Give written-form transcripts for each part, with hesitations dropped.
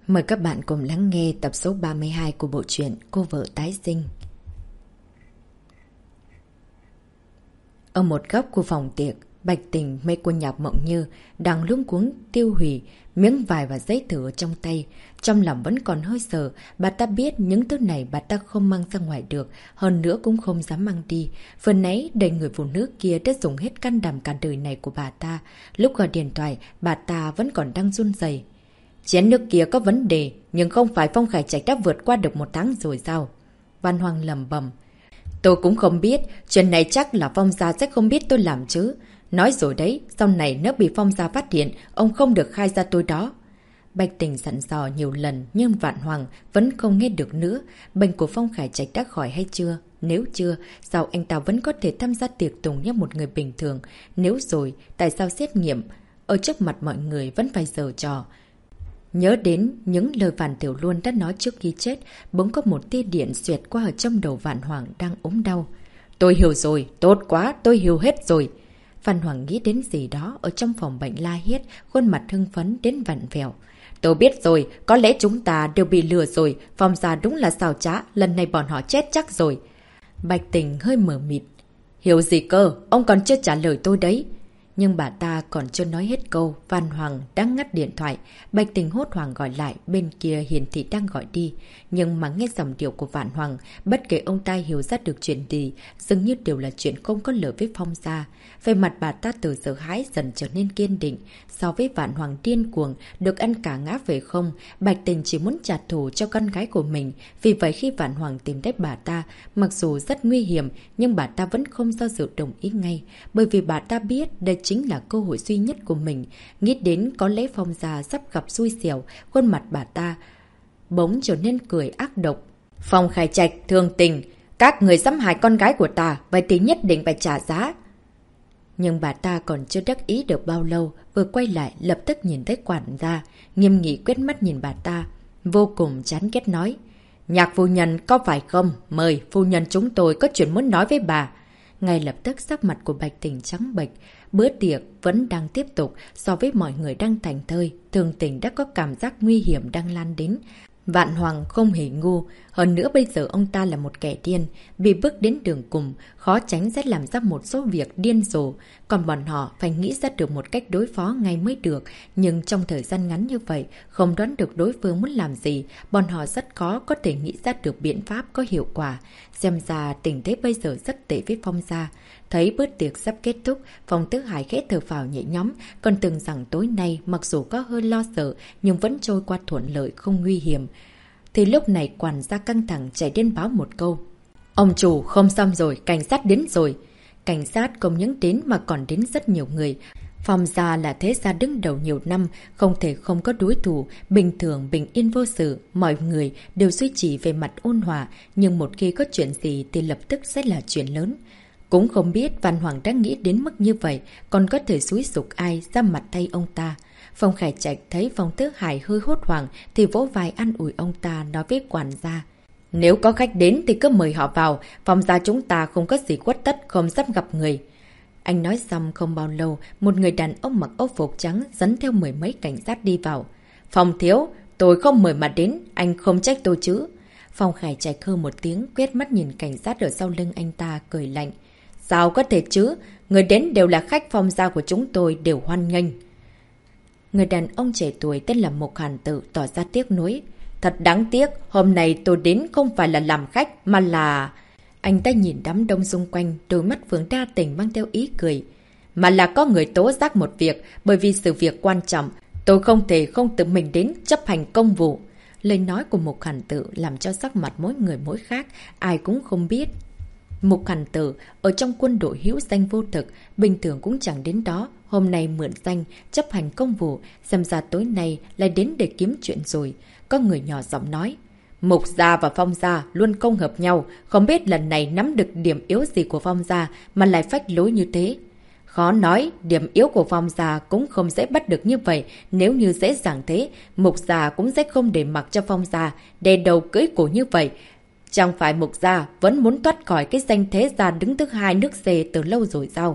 Mời các bạn cùng lắng nghe tập số 32 của bộ truyện Cô vợ tái sinh. Ở một góc của phòng tiệc, Bạch Tình mê cô Nhạc Mộng Như đang luống cuống tiêu hủy miếng vải và giấy thử trong tay. Trong lòng vẫn còn hơi sợ, bà ta biết những thứ này bà ta không mang ra ngoài được, hơn nữa cũng không dám mang đi. Vừa nãy đầy người phụ nữ kia đã dùng hết can đảm cả đời này của bà ta. Lúc gọi điện thoại, bà ta vẫn còn đang run rẩy. Chén nước kia có vấn đề, nhưng không phải Phong Khải Trạch đã vượt qua được 1 tháng rồi sao? Văn Hoàng lầm bầm. Tôi cũng không biết, chuyện này chắc là Phong gia sẽ không biết tôi làm chứ. Nói rồi đấy, sau này nếu bị Phong gia phát hiện, ông không được khai ra tôi đó. Bạch Tình dặn dò nhiều lần nhưng Vạn Hoàng vẫn không nghe được nữa. Bệnh của Phong Khải Trạch đã khỏi hay chưa? Nếu chưa, sao anh ta vẫn có thể tham gia tiệc tùng như một người bình thường? Nếu rồi, tại sao xét nghiệm ở trước mặt mọi người vẫn phải giở trò? Nhớ đến những lời Vạn Tiểu Luân đã nói trước khi chết, bỗng có một tia điện xuyệt qua ở trong đầu Vạn Hoàng đang ốm đau. Tôi hiểu rồi, tốt quá, tôi hiểu hết rồi. Vạn Hoàng nghĩ đến gì đó ở trong phòng bệnh la hét, khuôn mặt hưng phấn đến vặn vẹo. Tôi biết rồi, có lẽ chúng ta đều bị lừa rồi, Phong gia đúng là xào trá, lần này bọn họ chết chắc rồi. Bạch Tình hơi mờ mịt. Hiểu gì cơ, ông còn chưa trả lời tôi đấy. Nhưng bà ta còn chưa nói hết câu, Văn Hoàng đang ngắt điện thoại. Bạch Tình hốt hoảng gọi lại, bên kia hiển thị đang gọi đi. Nhưng mà nghe giọng điệu của Vạn Hoàng, bất kể ông ta hiểu ra được chuyện gì, dường như đều là chuyện không có lợi với Phong gia. Về mặt bà ta từ sợ hãi dần trở nên kiên định. So với Vạn Hoàng điên cuồng, được ăn cả ngã về không, Bạch Tình chỉ muốn trả thù cho con gái của mình. Vì vậy khi Vạn Hoàng tìm tới bà ta, mặc dù rất nguy hiểm, nhưng bà ta vẫn không do dự đồng ý ngay. Bởi vì bà ta biết đây chính là cơ hội duy nhất của mình. Nghĩ đến có lẽ Phong gia sắp gặp xui xẻo, khuôn mặt bà ta bỗng trở nên cười ác độc. Phong Khải Trạch, Thương Tình, các người xâm hại con gái của ta, vậy thì nhất định phải trả giá. Nhưng bà ta còn chưa đắc ý được bao lâu, vừa quay lại lập tức nhìn thấy quản gia, nghiêm nghị quét mắt nhìn bà ta, vô cùng chán ghét nói. Nhạc phu nhân có phải không? Mời, phu nhân chúng tôi có chuyện muốn nói với bà. Ngay lập tức sắc mặt của Bạch Tình trắng bệch. Bữa tiệc vẫn đang tiếp tục, so với mọi người đang thành thơi, Thương Tình đã có cảm giác nguy hiểm đang lan đến. Vạn Hoàng không hề ngu, hơn nữa bây giờ ông ta là một kẻ điên, bị bước đến đường cùng, khó tránh sẽ làm ra một số việc điên rồ, còn bọn họ phải nghĩ ra được một cách đối phó ngay mới được, nhưng trong thời gian ngắn như vậy, không đoán được đối phương muốn làm gì, bọn họ rất khó có thể nghĩ ra được biện pháp có hiệu quả. Xem ra tình thế bây giờ rất tệ với Phong gia. Thấy bữa tiệc sắp kết thúc, Phong Tứ Hải khẽ thở phào nhẹ nhõm, còn tưởng rằng tối nay mặc dù có hơi lo sợ nhưng vẫn trôi qua thuận lợi không nguy hiểm. Thì lúc này quản gia căng thẳng chạy đến báo một câu. Ông chủ không xong rồi, cảnh sát đến rồi. Cảnh sát không những đến mà còn đến rất nhiều người. Phong gia là thế gia đứng đầu nhiều năm, không thể không có đối thủ, bình thường bình yên vô sự, mọi người đều duy trì về mặt ôn hòa, nhưng một khi có chuyện gì thì lập tức sẽ là chuyện lớn. Cũng không biết Văn Hoàng đã nghĩ đến mức như vậy, còn có thể xúi giục ai ra mặt thay ông ta. Phong Khải Trạch thấy Phong Tứ Hải hơi hốt hoảng thì vỗ vai an ủi ông ta, nói với quản gia. Nếu có khách đến thì cứ mời họ vào, Phong gia chúng ta không có gì khuất tất, không sắp gặp người. Anh nói xong không bao lâu, một người đàn ông mặc âu phục trắng dẫn theo 10 mấy cảnh sát đi vào. Phong thiếu, tôi không mời mà đến, anh không trách tôi chứ. Phong Khải Trạch hư một tiếng, quét mắt nhìn cảnh sát ở sau lưng anh ta, cười lạnh. Sao có thể chứ? Người đến đều là khách Phong gia của chúng tôi, đều hoan nghênh. Người đàn ông trẻ tuổi tên là Mục Hàn Tự tỏ ra tiếc nuối. Thật đáng tiếc, hôm nay tôi đến không phải là làm khách mà là... Anh ta nhìn đám đông xung quanh, đôi mắt Vương đa tình mang theo ý cười. Mà là có người tố giác một việc, bởi vì sự việc quan trọng, tôi không thể không tự mình đến chấp hành công vụ. Lời nói của Mục Hàn Tự làm cho sắc mặt mỗi người mỗi khác, ai cũng không biết. Mục Hàn Tự ở trong quân đội hữu danh vô thực, bình thường cũng chẳng đến đó, hôm nay mượn danh, chấp hành công vụ, xem ra tối nay lại đến để kiếm chuyện rồi. Có người nhỏ giọng nói, Mục gia và Phong gia luôn không hợp nhau, không biết lần này nắm được điểm yếu gì của Phong gia mà lại phách lối như thế. Khó nói, điểm yếu của Phong gia cũng không dễ bắt được như vậy, nếu như dễ dàng thế, Mục gia cũng sẽ không để mặc cho Phong gia đè đầu cưỡi cổ như vậy. Chẳng phải Mục gia vẫn muốn thoát khỏi cái danh thế gia đứng thứ hai nước C từ lâu rồi sao?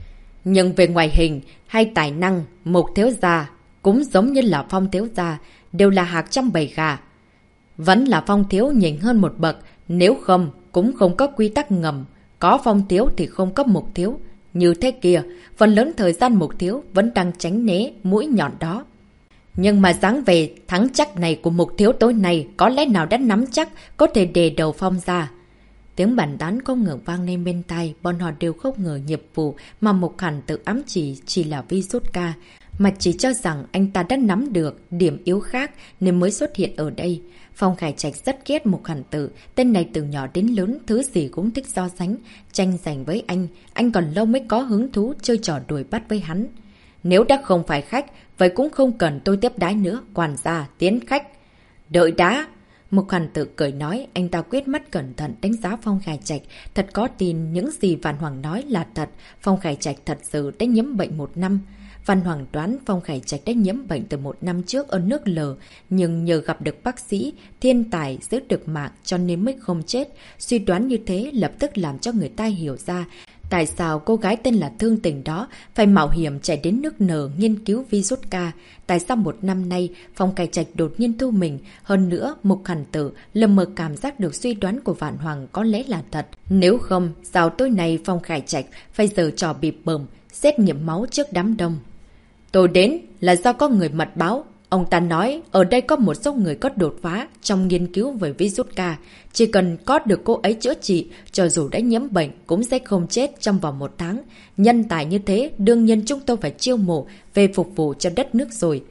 Nhưng về ngoại hình hay tài năng, Mục thiếu gia cũng giống như là Phong thiếu gia đều là hạc trong bầy gà. Vẫn là Phong thiếu nhỉnh hơn một bậc, nếu không cũng không có quy tắc ngầm. Có Phong thiếu thì không có Mục thiếu. Như thế kia, phần lớn thời gian Mục thiếu vẫn đang tránh né mũi nhọn đó. Nhưng mà dáng về thắng chắc này của Mục thiếu tối nay có lẽ nào đã nắm chắc có thể đề đầu Phong ra. Tiếng bàn tán không ngừng vang lên bên tai, bọn họ đều không ngờ nghiệp vụ mà Mục Hàn tự ám chỉ là vi rút ca, mà chỉ cho rằng anh ta đã nắm được điểm yếu khác nên mới xuất hiện ở đây. Phong Khải Trạch rất ghét Mục Hàn Tự, tên này từ nhỏ đến lớn thứ gì cũng thích so sánh, tranh giành với anh còn lâu mới có hứng thú chơi trò đuổi bắt với hắn. Nếu đã không phải khách, vậy cũng không cần tôi tiếp đái nữa, quản gia, tiến khách. Đợi đã! Mục Hàn Tự cười nói, anh ta quét mắt cẩn thận đánh giá Phong Khải Trạch, thật có tin những gì Vạn Hoàng nói là thật, Phong Khải Trạch thật sự đã nhiễm bệnh 1 năm. Văn Hoàng đoán Phong Khải Trạch đã nhiễm bệnh từ 1 năm trước ở nước L, nhưng nhờ gặp được bác sĩ, thiên tài giữ được mạng cho nên mới không chết. Suy đoán như thế lập tức làm cho người ta hiểu ra tại sao cô gái tên là Thương Tình đó phải mạo hiểm chạy đến nước N nghiên cứu virus K. Tại sao 1 năm nay Phong Khải Trạch đột nhiên thu mình. Hơn nữa, Mục Hàn Tử lờ mờ cảm giác được suy đoán của Vạn Hoàng có lẽ là thật. Nếu không, sao tối nay Phong Khải Trạch phải giở trò bịp bợm, xét nghiệm máu trước đám đông. Tôi đến là do có người mật báo. Ông ta nói ở đây có một số người có đột phá trong nghiên cứu về virus K. Chỉ cần có được cô ấy chữa trị, cho dù đã nhiễm bệnh cũng sẽ không chết trong vòng 1 tháng. Nhân tài như thế, đương nhiên chúng tôi phải chiêu mộ về phục vụ cho đất nước rồi.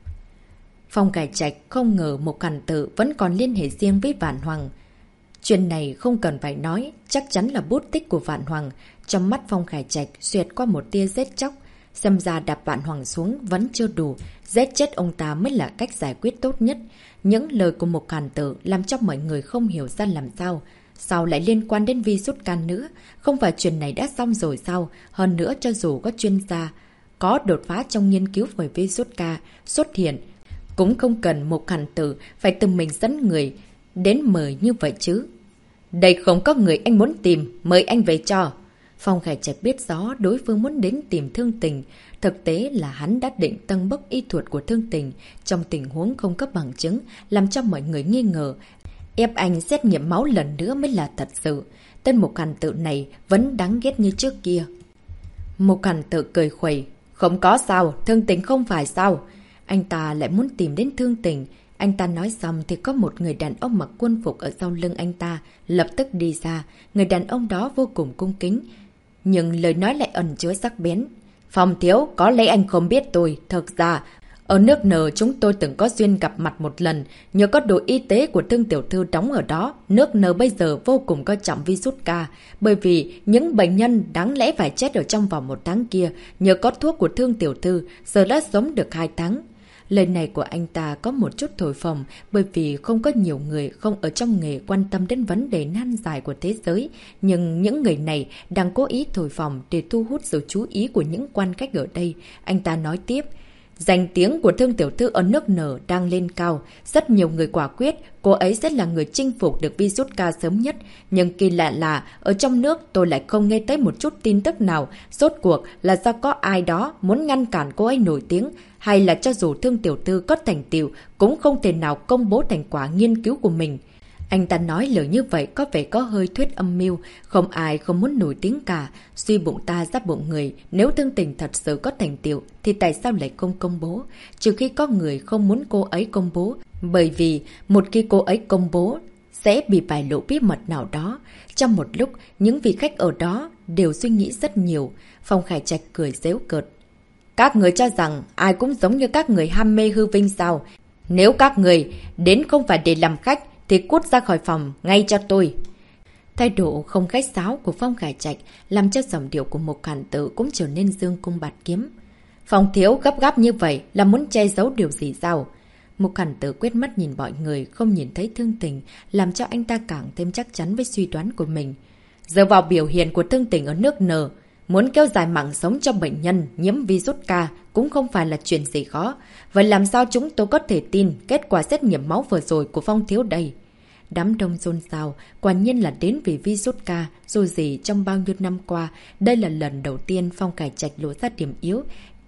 Phong Khải Trạch không ngờ Mục Hàn Tự vẫn còn liên hệ riêng với Vạn Hoàng. Chuyện này không cần phải nói, chắc chắn là bút tích của Vạn Hoàng. Trong mắt Phong Khải Trạch xuyệt qua một tia rét chóc. Xem ra đạp Vạn Hoàng xuống vẫn chưa đủ, giết chết ông ta mới là cách giải quyết tốt nhất. Những lời của Mục Hàn Tử làm cho mọi người không hiểu ra làm sao. Sao lại liên quan đến virus can nữa? Không phải chuyện này đã xong rồi sao? Hơn nữa cho dù có chuyên gia có đột phá trong nghiên cứu về virus K xuất hiện, cũng không cần Mục Hàn Tử phải tự mình dẫn người đến mời như vậy chứ. Đây không có người anh muốn tìm, mời anh về cho. Phong Khải Trạch biết rõ đối phương muốn đến tìm Thương Tình. Thực tế là hắn đã định tăng bốc y thuật của Thương Tình trong tình huống không có bằng chứng, làm cho mọi người nghi ngờ. Ép anh xét nghiệm máu lần nữa mới là thật sự. Tên Mục Hàn Tự này vẫn đáng ghét như trước kia. Mục Hàn Tự cười khuẩy. Không có sao, Thương Tình không phải sao. Anh ta lại muốn tìm đến Thương Tình. Anh ta nói xong thì có một người đàn ông mặc quân phục ở sau lưng anh ta lập tức đi ra. Người đàn ông đó vô cùng cung kính, nhưng lời nói lại ẩn chứa sắc bén. Phong thiếu, có lẽ anh không biết tôi. Thực ra, ở nước N chúng tôi từng có duyên gặp mặt một lần. Nhờ có đội y tế của Thương tiểu thư đóng ở đó, nước N bây giờ vô cùng coi trọng virus K. Bởi vì những bệnh nhân đáng lẽ phải chết ở trong vòng 1 tháng kia, nhờ có thuốc của Thương tiểu thư, giờ đã sống được 2 tháng. Lời này của anh ta có một chút thổi phồng, bởi vì không có nhiều người không ở trong nghề quan tâm đến vấn đề nan giải của thế giới. Nhưng những người này đang cố ý thổi phồng để thu hút sự chú ý của những quan khách ở đây. Anh ta nói tiếp, danh tiếng của Thương tiểu thư ở nước N đang lên cao. Rất nhiều người quả quyết cô ấy sẽ là người chinh phục được virus K sớm nhất. Nhưng kỳ lạ là ở trong nước tôi lại không nghe thấy một chút tin tức nào. Rốt cuộc là do có ai đó muốn ngăn cản cô ấy nổi tiếng, hay là cho dù Thương tiểu thư có thành tựu cũng không thể nào công bố thành quả nghiên cứu của mình. Anh ta nói lời như vậy có vẻ có hơi thuyết âm mưu, không ai không muốn nổi tiếng cả. Suy bụng ta ra bụng người, nếu Thương Tình thật sự có thành tựu thì tại sao lại không công bố? Trừ khi có người không muốn cô ấy công bố, bởi vì một khi cô ấy công bố sẽ bị bại lộ bí mật nào đó. Trong một lúc, những vị khách ở đó đều suy nghĩ rất nhiều. Phong Khải Trạch cười giễu cợt. Các người cho rằng ai cũng giống như các người ham mê hư vinh sao? Nếu các người đến không phải để làm khách thì cút ra khỏi phòng ngay cho tôi. Thái độ không khách sáo của Phong Khải Trạch làm cho giọng điệu của Mục Hàn Tự cũng trở nên dương cung bạt kiếm. Phong thiếu gấp gáp như vậy là muốn che giấu điều gì sao? Mục Hàn Tự quét mắt nhìn mọi người không nhìn thấy Thương Tình, làm cho anh ta càng thêm chắc chắn với suy đoán của mình. Giờ vào biểu hiện của Thương Tình ở nước N, muốn kéo dài mạng sống cho bệnh nhân nhiễm virus K cũng không phải là chuyện gì khó. Vậy làm sao chúng tôi có thể tin kết quả xét nghiệm máu vừa rồi của Phong thiếu đây? Đám đông xôn xao, quả nhiên là đến vì virus K, rồi gì trong bao nhiêu năm qua, đây là lần đầu tiên Phong Khải Trạch lộ ra điểm yếu.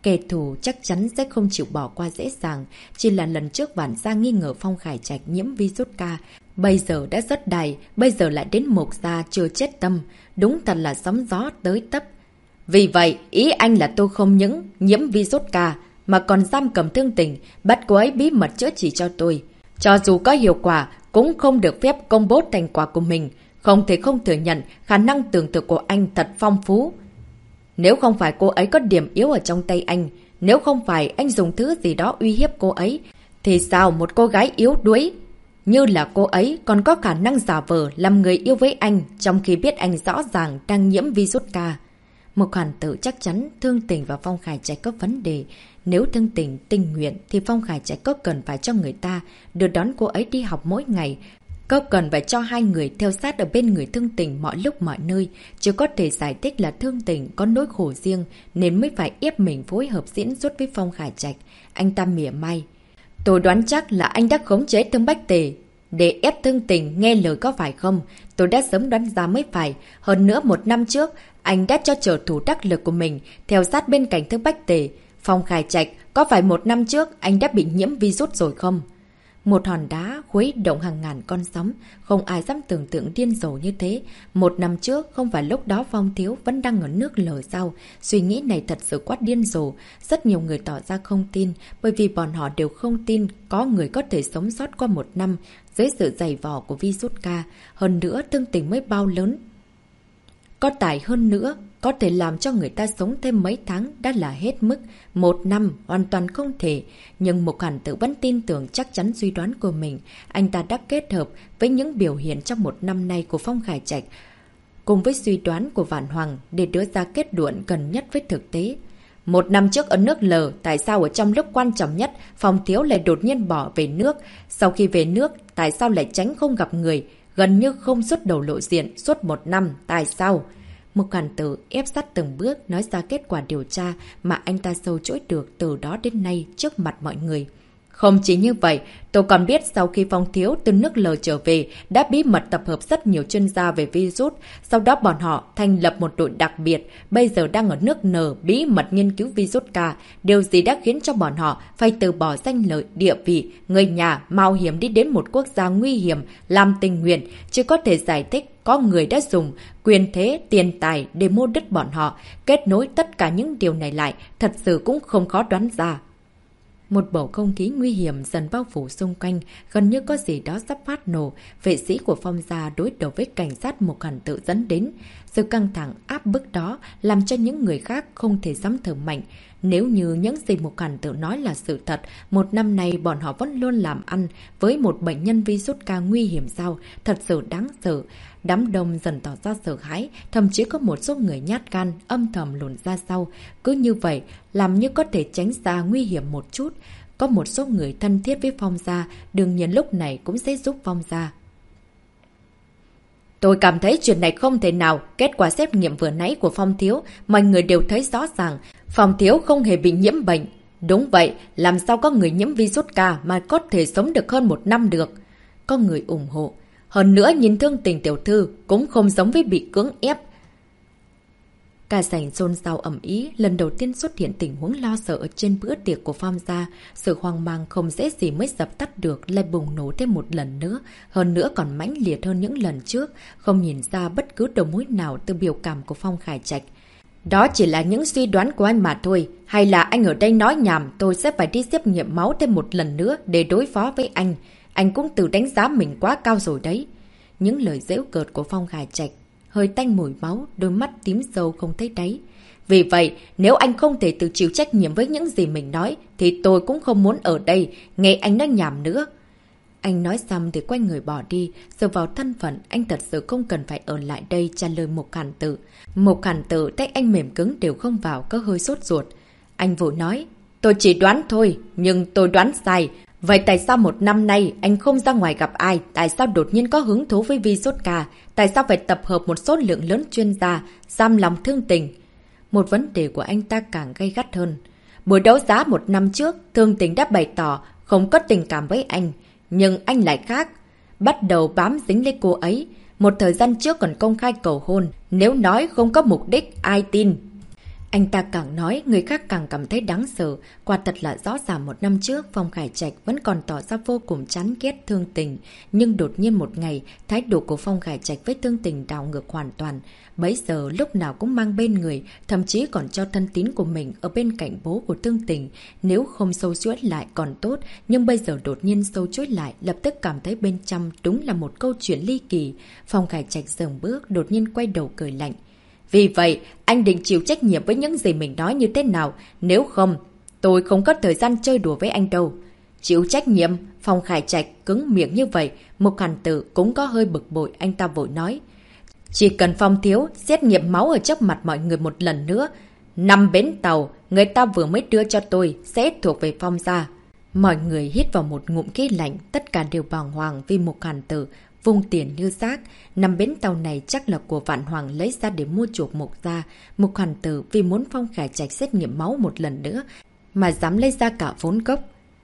Kẻ thù chắc chắn sẽ không chịu bỏ qua dễ dàng. Chỉ là lần trước Vạn Gia nghi ngờ Phong Khải Trạch nhiễm virus K. Bây giờ đã rất đầy, bây giờ lại đến Mộc Gia chưa chết tâm. Đúng thật là sóng gió tới tấp. Vì vậy, ý anh là tôi không những nhiễm virus K, mà còn giam cầm Thương Tình, bắt cô ấy bí mật chữa trị cho tôi. Cho dù có hiệu quả, cũng không được phép công bố thành quả của mình. Không thể không thừa nhận khả năng tưởng tượng của anh thật phong phú. Nếu không phải cô ấy có điểm yếu ở trong tay anh, nếu không phải anh dùng thứ gì đó uy hiếp cô ấy, thì sao một cô gái yếu đuối như là cô ấy còn có khả năng giả vờ làm người yêu với anh trong khi biết anh rõ ràng đang nhiễm virus K. Mục Hàn Tự chắc chắn Thương Tình và Phong Khải Trạch có vấn đề. Nếu Thương Tình tình nguyện thì Phong Khải Trạch có cần phải cho người ta đưa đón cô ấy đi học mỗi ngày, có cần phải cho hai người theo sát ở bên người Thương Tình mọi lúc mọi nơi. Chỉ có thể giải thích là Thương Tình có nỗi khổ riêng nên mới phải ép mình phối hợp diễn xuất với Phong Khải Trạch. Anh ta mỉa mai. Tôi đoán chắc là anh đã khống chế Thương Bách Tề để ép Thương Tình nghe lời có phải không? Tôi đã sớm đoán ra mới phải. Hơn nữa 1 năm trước, anh đã cho trợ thủ đắc lực của mình theo sát bên cạnh Thương Bách Tề. Phong Khải Trạch, có phải 1 năm trước anh đã bị nhiễm virus rồi không? Một hòn đá khuấy động hàng ngàn con sóng, không ai dám tưởng tượng điên rồ như thế. 1 năm trước, không phải lúc đó Phong Thiếu vẫn đang ở nước lờ sao? Suy nghĩ này thật sự quá điên rồ. Rất nhiều người tỏ ra không tin, bởi vì bọn họ đều không tin có người có thể sống sót qua 1 năm dưới sự dày vò của virus K. Hơn nữa, Thương Tình mới bao lớn. Có tài hơn nữa, có thể làm cho người ta sống thêm mấy tháng đã là hết mức. 1 năm hoàn toàn không thể. Nhưng Mục Hàn Tự vẫn tin tưởng chắc chắn suy đoán của mình. Anh ta đã kết hợp với những biểu hiện trong 1 năm nay của Phong Khải Trạch cùng với suy đoán của Vạn Hoàng để đưa ra kết luận gần nhất với thực tế. 1 năm trước ở nước L, tại sao ở trong lúc quan trọng nhất Phong Thiếu lại đột nhiên bỏ về nước? Sau khi về nước, tại sao lại tránh không gặp người? Gần như không xuất đầu lộ diện suốt 1 năm, tại sao? Mục Hàn Tự ép sát từng bước nói ra kết quả điều tra mà anh ta sâu chuỗi được từ đó đến nay trước mặt mọi người. Không chỉ như vậy, tôi còn biết sau khi Phong Thiếu từ nước L trở về đã bí mật tập hợp rất nhiều chuyên gia về virus. Sau đó bọn họ thành lập một đội đặc biệt, bây giờ đang ở nước N bí mật nghiên cứu virus K. Điều gì đã khiến cho bọn họ phải từ bỏ danh lợi, địa vị, người nhà, mạo hiểm đi đến một quốc gia nguy hiểm, làm tình nguyện, chỉ có thể giải thích có người đã dùng quyền thế, tiền tài để mua đứt bọn họ. Kết nối tất cả những điều này lại, thật sự cũng không khó đoán ra. Một bầu không khí nguy hiểm dần bao phủ xung quanh, gần như có gì đó sắp phát nổ. Vệ sĩ của Phong gia đối đầu với cảnh sát Mục Hàn Tự dẫn đến. Sự căng thẳng áp bức đó làm cho những người khác không thể dám thở mạnh. Nếu như những gì Mục Hàn Tự nói là sự thật, 1 năm nay bọn họ vẫn luôn làm ăn với một bệnh nhân virus K nguy hiểm sao? Thật sự đáng sợ. Đám đông dần tỏ ra sợ hãi, thậm chí có một số người nhát gan, âm thầm lùn ra sau. Cứ như vậy, làm như có thể tránh ra nguy hiểm một chút. Có một số người thân thiết với Phong gia, đương nhiên lúc này cũng sẽ giúp Phong gia. Tôi cảm thấy chuyện này không thể nào. Kết quả xét nghiệm vừa nãy của Phong Thiếu, mọi người đều thấy rõ ràng. Phong Thiếu không hề bị nhiễm bệnh. Đúng vậy, làm sao có người nhiễm virus K mà có thể sống được hơn 1 năm được? Có người ủng hộ. Hơn nữa nhìn Thương Tình tiểu thư cũng không giống với bị cưỡng ép. Cả sảnh xôn xao ầm ĩ, lần đầu tiên xuất hiện tình huống lo sợ ở trên bữa tiệc của Phong gia. Sự hoang mang không dễ gì mới dập tắt được lại bùng nổ thêm một lần nữa, hơn nữa còn mãnh liệt hơn những lần trước, không nhìn ra bất cứ đầu mối nào từ biểu cảm của Phong Khải Trạch. Đó chỉ là những suy đoán của anh mà thôi, hay là anh ở đây nói nhảm, tôi sẽ phải đi xét nghiệm máu thêm một lần nữa để đối phó với anh. Anh cũng tự đánh giá mình quá cao rồi đấy. Những lời giễu cợt của Phong Khải Trạch hơi tanh mùi máu, đôi mắt tím sâu không thấy đáy. Vì vậy, nếu anh không thể tự chịu trách nhiệm với những gì mình nói, thì tôi cũng không muốn ở đây, nghe anh nói nhảm nữa. Anh nói xong thì quay người bỏ đi, dựa vào thân phận, anh thật sự không cần phải ở lại đây trả lời Mục Hàn Tự. Mục Hàn Tự tay anh mềm cứng đều không vào, có hơi sốt ruột. Anh vội nói, tôi chỉ đoán thôi, nhưng tôi đoán sai. Vậy tại sao 1 năm nay anh không ra ngoài gặp ai? Tại sao đột nhiên có hứng thú với virus K? Tại sao phải tập hợp một số lượng lớn chuyên gia, giam lòng Thương Tình? Một vấn đề của anh ta càng gay gắt hơn. Buổi đấu giá 1 năm trước, Thương Tình đã bày tỏ không có tình cảm với anh. Nhưng anh lại khác. Bắt đầu bám dính lấy cô ấy. Một thời gian trước còn công khai cầu hôn. Nếu nói không có mục đích, ai tin? Anh ta càng nói, người khác càng cảm thấy đáng sợ. Quả thật là rõ ràng một năm trước, Phong Khải Trạch vẫn còn tỏ ra vô cùng chán ghét Thương Tình. Nhưng đột nhiên một ngày, thái độ của Phong Khải Trạch với Thương Tình đảo ngược hoàn toàn. Bấy giờ lúc nào cũng mang bên người, thậm chí còn cho thân tín của mình ở bên cạnh bố của Thương Tình. Nếu không sâu chuỗi lại còn tốt, nhưng bây giờ đột nhiên sâu chuỗi lại, lập tức cảm thấy bên trong đúng là một câu chuyện ly kỳ. Phong Khải Trạch dừng bước, đột nhiên quay đầu cười lạnh. Vì vậy, anh định chịu trách nhiệm với những gì mình nói như thế nào, nếu không, tôi không có thời gian chơi đùa với anh đâu. Chịu trách nhiệm, Phong Khải Trạch cứng miệng như vậy, Mục Hàn Tử cũng có hơi bực bội, anh ta vội nói. Chỉ cần Phong thiếu xét nghiệm máu ở trước mặt mọi người một lần nữa, 5 bến tàu, người ta vừa mới đưa cho tôi, sẽ thuộc về Phong gia. Mọi người hít vào một ngụm khí lạnh, tất cả đều bàng hoàng vì Mục Hàn Tử vung tiền như rác. 5 bến tàu này chắc là của Vạn Hoàng lấy ra để mua chuộc Mục gia. Mục Hàn Tử vì muốn Phong Khải Trạch xét nghiệm máu một lần nữa mà dám lấy ra cả vốn gốc.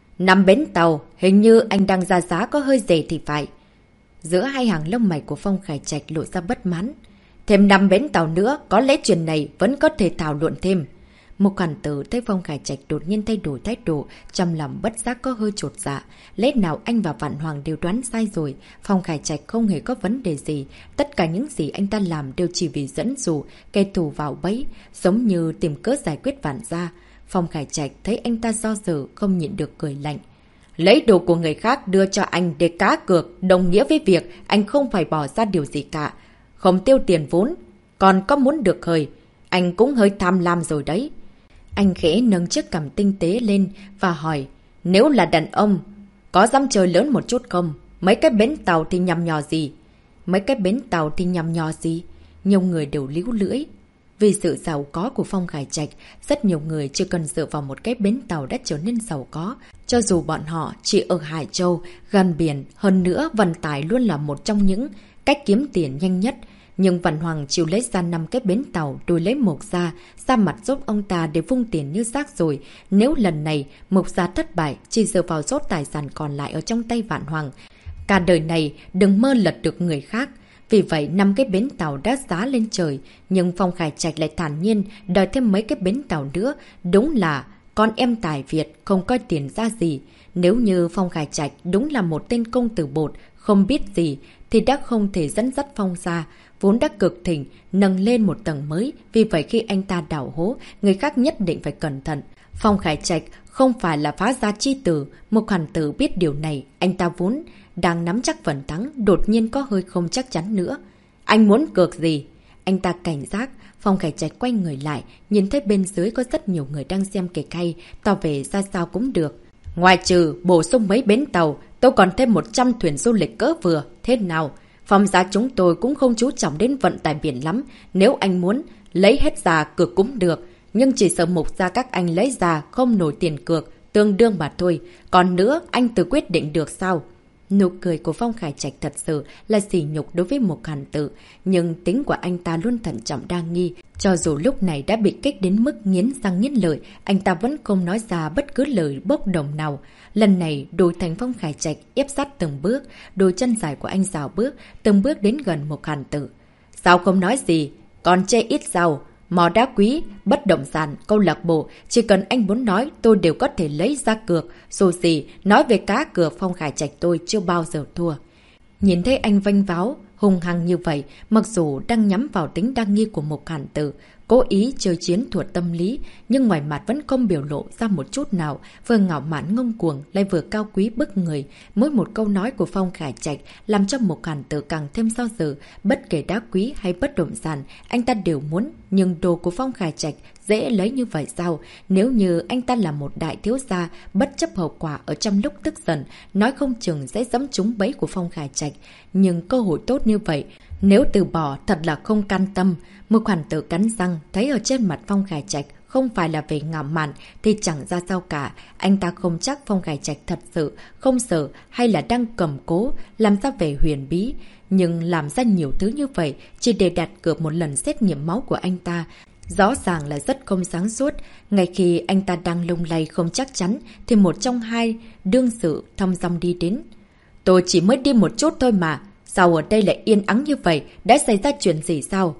5 bến tàu, hình như anh đang ra giá có hơi rẻ thì phải. Giữa hai hàng lông mày của Phong Khải Trạch lộ ra bất mãn. Thêm 5 bến tàu nữa, có lẽ chuyện này vẫn có thể thảo luận thêm. Mục Hàn Tử thấy Phong Khải Trạch đột nhiên thay đổi thái độ, trong lòng bất giác có hơi chột dạ. Lẽ nào anh và Vạn Hoàng đều đoán sai rồi? Phong Khải Trạch không hề có vấn đề gì. Tất cả những gì anh ta làm đều chỉ vì dẫn dụ, kẻ thù vào bẫy, giống như tìm cớ giải quyết Vạn gia. Phong Khải Trạch thấy anh ta do dự, không nhịn được cười lạnh. Lấy đồ của người khác đưa cho anh để cá cược, đồng nghĩa với việc anh không phải bỏ ra điều gì cả. Không tiêu tiền vốn, còn có muốn được hời. Anh cũng hơi tham lam rồi đấy. Anh khẽ nâng chiếc cằm tinh tế lên và hỏi, nếu là đàn ông, có dám chơi lớn một chút không? Mấy cái bến tàu thì nhằm nhò gì? Mấy cái bến tàu thì nhằm nhò gì? Nhiều người đều líu lưỡi. Vì sự giàu có của Phong Khải Trạch, rất nhiều người chỉ cần dựa vào một cái bến tàu đã trở nên giàu có. Cho dù bọn họ chỉ ở Hải Châu, gần biển, hơn nữa vận tải luôn là một trong những cách kiếm tiền nhanh nhất. Nhưng Vạn Hoàng chịu lấy ra 5 cái bến tàu rồi lấy Mục gia ra mặt giúp ông ta để vung tiền như rác rồi. Nếu lần này Mục gia thất bại, chỉ dựa vào số tài sản còn lại ở trong tay Vạn Hoàng, cả đời này đừng mơ lật được người khác. Vì vậy 5 cái bến tàu đã giá lên trời, nhưng Phong Khải Trạch lại thản nhiên đòi thêm mấy cái bến tàu nữa. Đúng là con em tài Việt không coi tiền ra gì. Nếu như Phong Khải Trạch đúng là một tên công tử bột không biết gì thì đã không thể dẫn dắt Phong gia vốn đã cực thịnh nâng lên một tầng mới. Vì vậy khi anh ta đào hố, người khác nhất định phải cẩn thận. Phong Khải Trạch không phải là phá gia chi tử. Mục Hàn Tử biết điều này, anh ta vốn đang nắm chắc phần thắng, đột nhiên có hơi không chắc chắn nữa. Anh muốn cược gì? Anh ta cảnh giác. Phong Khải Trạch quay người lại, nhìn thấy bên dưới có rất nhiều người đang xem kịch hay, tỏ vẻ ra sao cũng được. Ngoài trừ bổ sung mấy bến tàu, tôi còn thêm 100 thuyền du lịch cỡ vừa. Thế nào? Phong gia chúng tôi cũng không chú trọng đến vận tải biển lắm. Nếu anh muốn lấy hết ra cược cũng được, nhưng chỉ sợ Mục gia các anh lấy ra không nổi tiền cược, tương đương mà thôi. Còn nữa, anh tự quyết định được sao? Nụ cười của Phong Khải Trạch thật sự là sỉ nhục đối với Mục Hàn Tử, nhưng tính của anh ta luôn thận trọng đa nghi. Cho dù lúc này đã bị kích đến mức nghiến răng nghiến lợi, anh ta vẫn không nói ra bất cứ lời bốc đồng nào. Lần này, đổi thành Phong Khải Trạch ép sát từng bước, đôi chân dài của anh rào bước, từng bước đến gần Mục Hàn Tử. Sao không nói gì? Còn chê ít sao? Mỏ đá quý, bất động sản, câu lạc bộ, chỉ cần anh muốn nói tôi đều có thể lấy ra cược. Dù gì, nói về cá cược Phong Khải Trạch tôi chưa bao giờ thua. Nhìn thấy anh vênh váo, hung hăng như vậy, mặc dù đang nhắm vào tính đa nghi của Mục Hàn Tử, cố ý chơi chiến thuật tâm lý, nhưng ngoài mặt vẫn không biểu lộ ra một chút nào, vừa ngạo mạn ngông cuồng lại vừa cao quý bức người. Mỗi một câu nói của Phong Khải Trạch làm cho Mục Hàn Tử càng thêm do dự, bất kể đá quý hay bất động sản, anh ta đều muốn, nhưng đồ của Phong Khải Trạch dễ lấy như vậy sao? Nếu như anh ta là một đại thiếu gia, bất chấp hậu quả ở trong lúc tức giận, nói không chừng sẽ dẫm trúng bẫy của Phong Khải Trạch. Nhưng cơ hội tốt như vậy, nếu từ bỏ thật là không can tâm. Mục Hàn Tử cắn răng, thấy ở trên mặt Phong Khải Trạch không phải là về ngạo mạn thì chẳng ra sao cả. Anh ta không chắc Phong Khải Trạch thật sự không sợ hay là đang cầm cố làm ra vẻ huyền bí. Nhưng làm ra nhiều thứ như vậy chỉ để đặt cược một lần xét nghiệm máu của anh ta, rõ ràng là rất không sáng suốt. Ngay khi anh ta đang lung lay không chắc chắn thì một trong hai đương sự thong dong đi đến. Tôi chỉ mới đi một chút thôi mà, sao ở đây lại yên ắng như vậy? Đã xảy ra chuyện gì sao?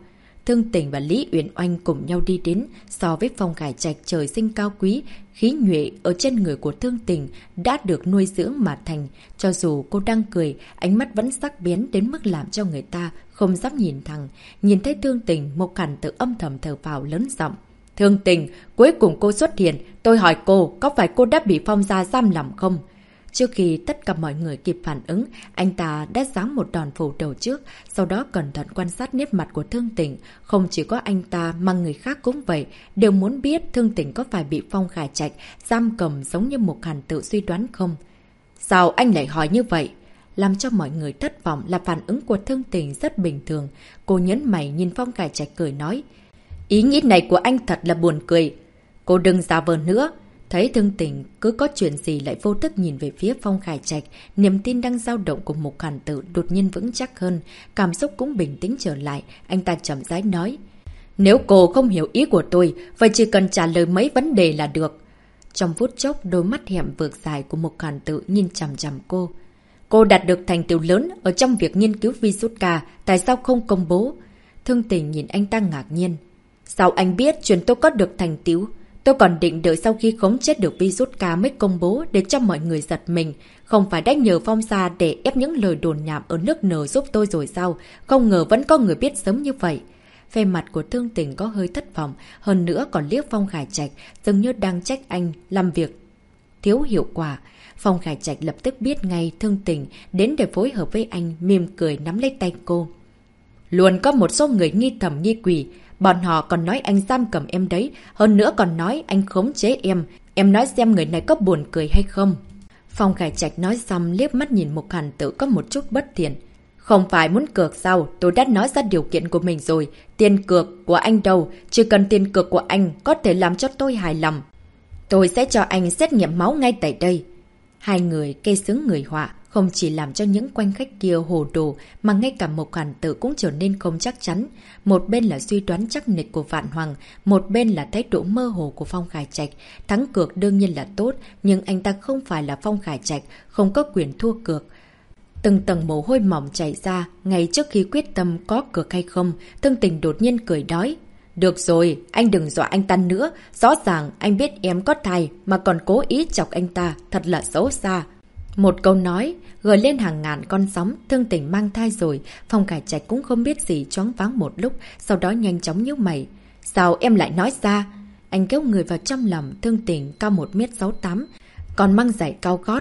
Thương Tình và Lý Uyển Oanh cùng nhau đi đến. So với Phong Khải Trạch trời sinh cao quý, khí nhuệ ở trên người của Thương Tình đã được nuôi dưỡng mà thành. Cho dù cô đang cười, ánh mắt vẫn sắc bén đến mức làm cho người ta không dám nhìn thẳng. Nhìn thấy Thương Tình, Mộc Hàn Tự âm thầm thở phào lớn giọng. Thương Tình, cuối cùng cô xuất hiện. Tôi hỏi cô, có phải cô đã bị Phong gia giam lỏng không? Trước khi tất cả mọi người kịp phản ứng, anh ta đã giáng một đòn phủ đầu trước, sau đó cẩn thận quan sát nét mặt của Thương Tình. Không chỉ có anh ta mà người khác cũng vậy, đều muốn biết Thương Tình có phải bị Phong Khải Trạch giam cầm giống như Mộc Hàn Tự suy đoán không? Sao anh lại hỏi như vậy? Làm cho mọi người thất vọng là phản ứng của Thương Tình rất bình thường. Cô nhấn mày nhìn Phong Khải Trạch cười nói. Ý nghĩ này của anh thật là buồn cười. Cô đừng giả vờ nữa. Thấy Thương Tình cứ có chuyện gì lại vô thức nhìn về phía Phong Khải Trạch, niềm tin đang dao động của Mộc Hàn Tự đột nhiên vững chắc hơn, cảm xúc cũng bình tĩnh trở lại, anh ta chậm rãi nói. Nếu cô không hiểu ý của tôi, vậy chỉ cần trả lời mấy vấn đề là được. Trong phút chốc, đôi mắt hẻm vượt dài của Mộc Hàn Tự nhìn chằm chằm cô. Cô đạt được thành tựu lớn ở trong việc nghiên cứu virus K, tại sao không công bố? Thương Tình nhìn anh ta ngạc nhiên. Sao anh biết chuyện tôi có được thành tựu? Tôi còn định đợi sau khi khống chết được virus K mới công bố để cho mọi người giật mình. Không phải đã nhờ Phong gia để ép những lời đồn nhảm ở nước nở giúp tôi rồi sao? Không ngờ vẫn có người biết sớm như vậy. Vẻ mặt của Thương Tình có hơi thất vọng, hơn nữa còn liếc Phong Khải Trạch, dường như đang trách anh làm việc thiếu hiệu quả. Phong Khải Trạch lập tức biết ngay Thương Tình đến để phối hợp với anh, mỉm cười nắm lấy tay cô. Luôn có một số người nghi thầm nghi quỷ. Bọn họ còn nói anh giam cầm em đấy. Hơn nữa còn nói anh khống chế em. Em nói xem người này có buồn cười hay không? Phong Khải Trạch nói xong liếc mắt nhìn Mộc Hàn Tự có một chút bất thiện. Không phải muốn cược sao? Tôi đã nói ra điều kiện của mình rồi. Tiền cược của anh đâu? Chỉ cần tiền cược của anh có thể làm cho tôi hài lòng. Tôi sẽ cho anh xét nghiệm máu ngay tại đây. Hai người cây xứng người họa. Không chỉ làm cho những quanh khách kia hồ đồ mà ngay cả Mộc Hàn Tự cũng trở nên không chắc chắn. Một bên là suy đoán chắc nịch của Vạn Hoàng, một bên là thái độ mơ hồ của Phong Khải Trạch. Thắng cược đương nhiên là tốt, nhưng anh ta không phải là Phong Khải Trạch, không có quyền thua cược. Từng tầng mồ hôi mỏng chảy ra, ngay trước khi quyết tâm có cược hay không, Thương Tình đột nhiên cười đói. Được rồi, anh đừng dọa anh ta nữa, rõ ràng anh biết em có thai mà còn cố ý chọc anh ta, thật là xấu xa. Một câu nói, gợi lên hàng ngàn con sóng, Thương Tình mang thai rồi, Phong Khải Trạch cũng không biết gì choáng váng một lúc, sau đó nhanh chóng nhíu mày. Sao em lại nói ra? Anh kéo người vào trong lòng, Thương Tình cao 1m68, còn mang giày cao gót.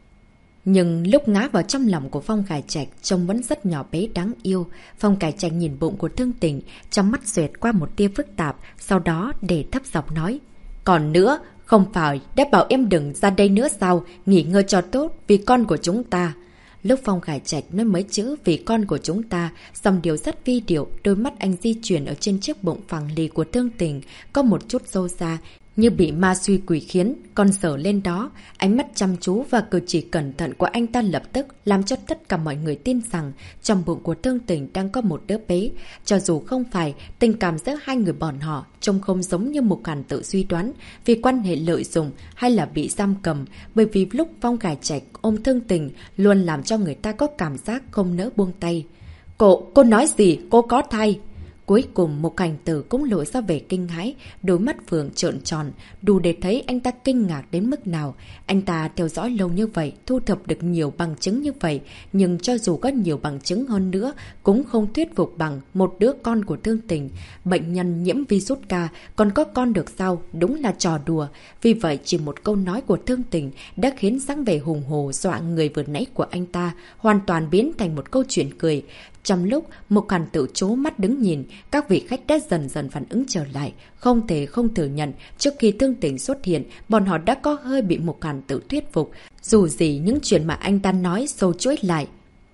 Nhưng lúc ngã vào trong lòng của Phong Khải Trạch, trông vẫn rất nhỏ bé đáng yêu. Phong Khải Trạch nhìn bụng của Thương Tình, trong mắt duyệt qua một tia phức tạp, sau đó để thấp giọng nói. Còn nữa, không phải đã bảo em đừng ra đây nữa sao? Nghỉ ngơi cho tốt vì con của chúng ta. Lúc Phong Khải Trạch nói mấy chữ vì con của chúng ta, dòng điều rất vi điệu, đôi mắt anh di chuyển ở trên chiếc bụng phẳng lì của Thương Tình, có một chút sâu xa, như bị ma suy quỷ khiến, con sờ lên đó. Ánh mắt chăm chú và cử chỉ cẩn thận của anh ta lập tức làm cho tất cả mọi người tin rằng trong bụng của Thương Tình đang có một đứa bé. Cho dù không phải, tình cảm giữa hai người bọn họ trông không giống như Mộc Hàn Tự suy đoán vì quan hệ lợi dụng hay là bị giam cầm, bởi vì lúc Phong Khải Trạch ôm Thương Tình luôn làm cho người ta có cảm giác không nỡ buông tay. Cô nói gì? Cô có thai? Cuối cùng Mộc Hàn Tự cũng lộ ra vẻ kinh hãi, đôi mắt Phượng trợn tròn, đủ để thấy anh ta kinh ngạc đến mức nào. Anh ta theo dõi lâu như vậy, thu thập được nhiều bằng chứng như vậy, nhưng cho dù có nhiều bằng chứng hơn nữa, cũng không thuyết phục bằng một đứa con của Thương Tình. Bệnh nhân nhiễm virus K còn có con được sao? Đúng là trò đùa. Vì vậy chỉ một câu nói của Thương Tình đã khiến dáng vẻ hùng hồ dọa người vừa nãy của anh ta hoàn toàn biến thành một câu chuyện cười. Trong lúc Mộc Hàn Tự trố mắt đứng nhìn, các vị khách đã dần dần phản ứng trở lại. Không thể không thừa nhận, trước khi Thương Tình xuất hiện, bọn họ đã có hơi bị Mộc Hàn Tự thuyết phục. Dù gì những chuyện mà anh ta nói sâu chuỗi lại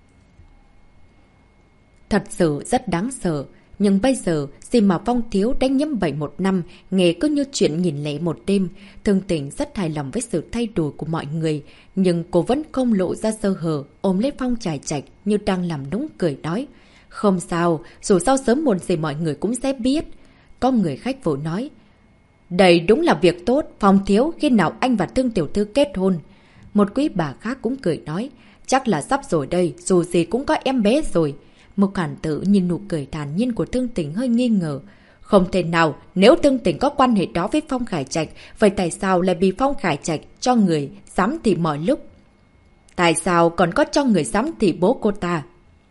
thật sự rất đáng sợ. Nhưng bây giờ, gì mà Phong Thiếu đã nhiễm bệnh 1 năm, nghe cứ như chuyện nghìn lẻ một đêm. Thương Tình rất hài lòng với sự thay đổi của mọi người, nhưng cô vẫn không lộ ra sơ hở, ôm lấy Phong Khải Trạch như đang làm nũng cười nói. Không sao, dù sao sớm muộn gì mọi người cũng sẽ biết. Có người khách vội nói. Đây đúng là việc tốt, Phong Thiếu, khi nào anh và Thương Tiểu Thư kết hôn? Một quý bà khác cũng cười nói. Chắc là sắp rồi đây, dù gì cũng có em bé rồi. Mục Hàn Tự nhìn nụ cười thản nhiên của Thương Tình hơi nghi ngờ. Không thể nào, nếu Thương Tình có quan hệ đó với Phong Khải Trạch, vậy tại sao lại bị Phong Khải Trạch cho người giám thị mọi lúc? Tại sao còn có cho người giám thị bố cô ta?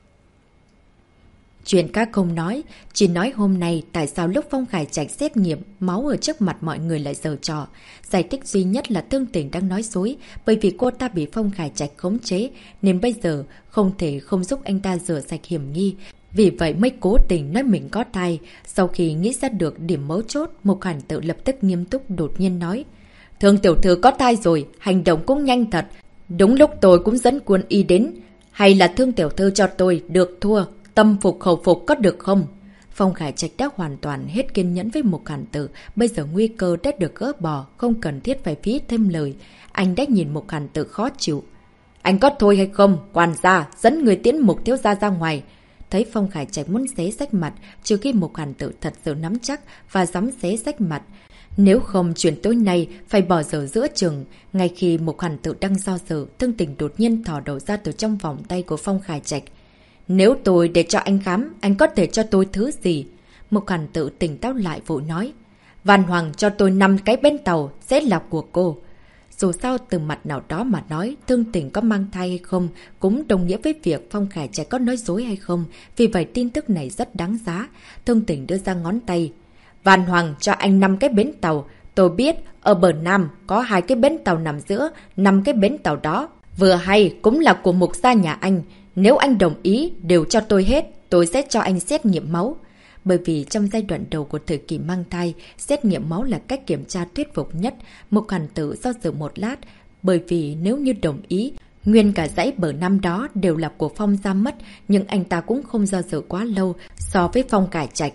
Chuyện các không nói, chỉ nói hôm nay tại sao lúc Phong Khải Trạch xét nghiệm máu ở trước mặt mọi người lại giở trò. Giải thích duy nhất là Thương Tình đang nói dối, bởi vì cô ta bị Phong Khải Trạch khống chế, nên bây giờ không thể không giúp anh ta rửa sạch hiểm nghi. Vì vậy mới cố tình nói mình có thai. Sau khi nghĩ ra được điểm mấu chốt, Mục Hàn Tự lập tức nghiêm túc đột nhiên nói. Thương tiểu thư có thai rồi, hành động cũng nhanh thật. Đúng lúc tôi cũng dẫn quân y đến. Hay là Thương tiểu thư cho tôi được thua, tâm phục khẩu phục có được không? Phong Khải Trạch đã hoàn toàn hết kiên nhẫn với Mục Hàn Tự. Bây giờ nguy cơ đã được gỡ bỏ, không cần thiết phải phí thêm lời. Anh đã nhìn Mục Hàn Tự khó chịu. Anh có thôi hay không? Quản gia, dẫn người tiến Mục thiếu gia ra ngoài. Thấy Phong Khải Trạch muốn xé rách mặt, trừ khi Mục Hàn Tự thật sự nắm chắc và dám xé rách mặt. Nếu không, chuyện tối nay phải bỏ dở giữa chừng. Ngay khi Mục Hàn Tự đang do dự, Thương Tình đột nhiên thò đầu ra từ trong vòng tay của Phong Khải Trạch. Nếu tôi để cho anh khám, anh có thể cho tôi thứ gì? Mục Hàn Tự tỉnh táo lại vội nói. Văn Hoàng cho tôi 5 cái bến tàu, sẽ là của cô. Dù sao từ mặt nào đó mà nói, Thương Tình có mang thai hay không cũng đồng nghĩa với việc Phong Khải Trạch có nói dối hay không. Vì vậy tin tức này rất đáng giá. Thương Tình đưa ra ngón tay. Văn Hoàng cho anh 5 cái bến tàu. Tôi biết ở bờ Nam có 2 cái bến tàu nằm giữa, 5 cái bến tàu đó vừa hay cũng là của Mục gia nhà anh. Nếu anh đồng ý đều cho tôi hết, tôi sẽ cho anh xét nghiệm máu. Bởi vì trong giai đoạn đầu của thời kỳ mang thai, xét nghiệm máu là cách kiểm tra thuyết phục nhất. Mục Hàn Tự do dự một lát, bởi vì nếu như đồng ý, nguyên cả dãy bờ Nam đó đều là của Phong gia mất, nhưng anh ta cũng không do dự quá lâu so với Phong Khải Trạch.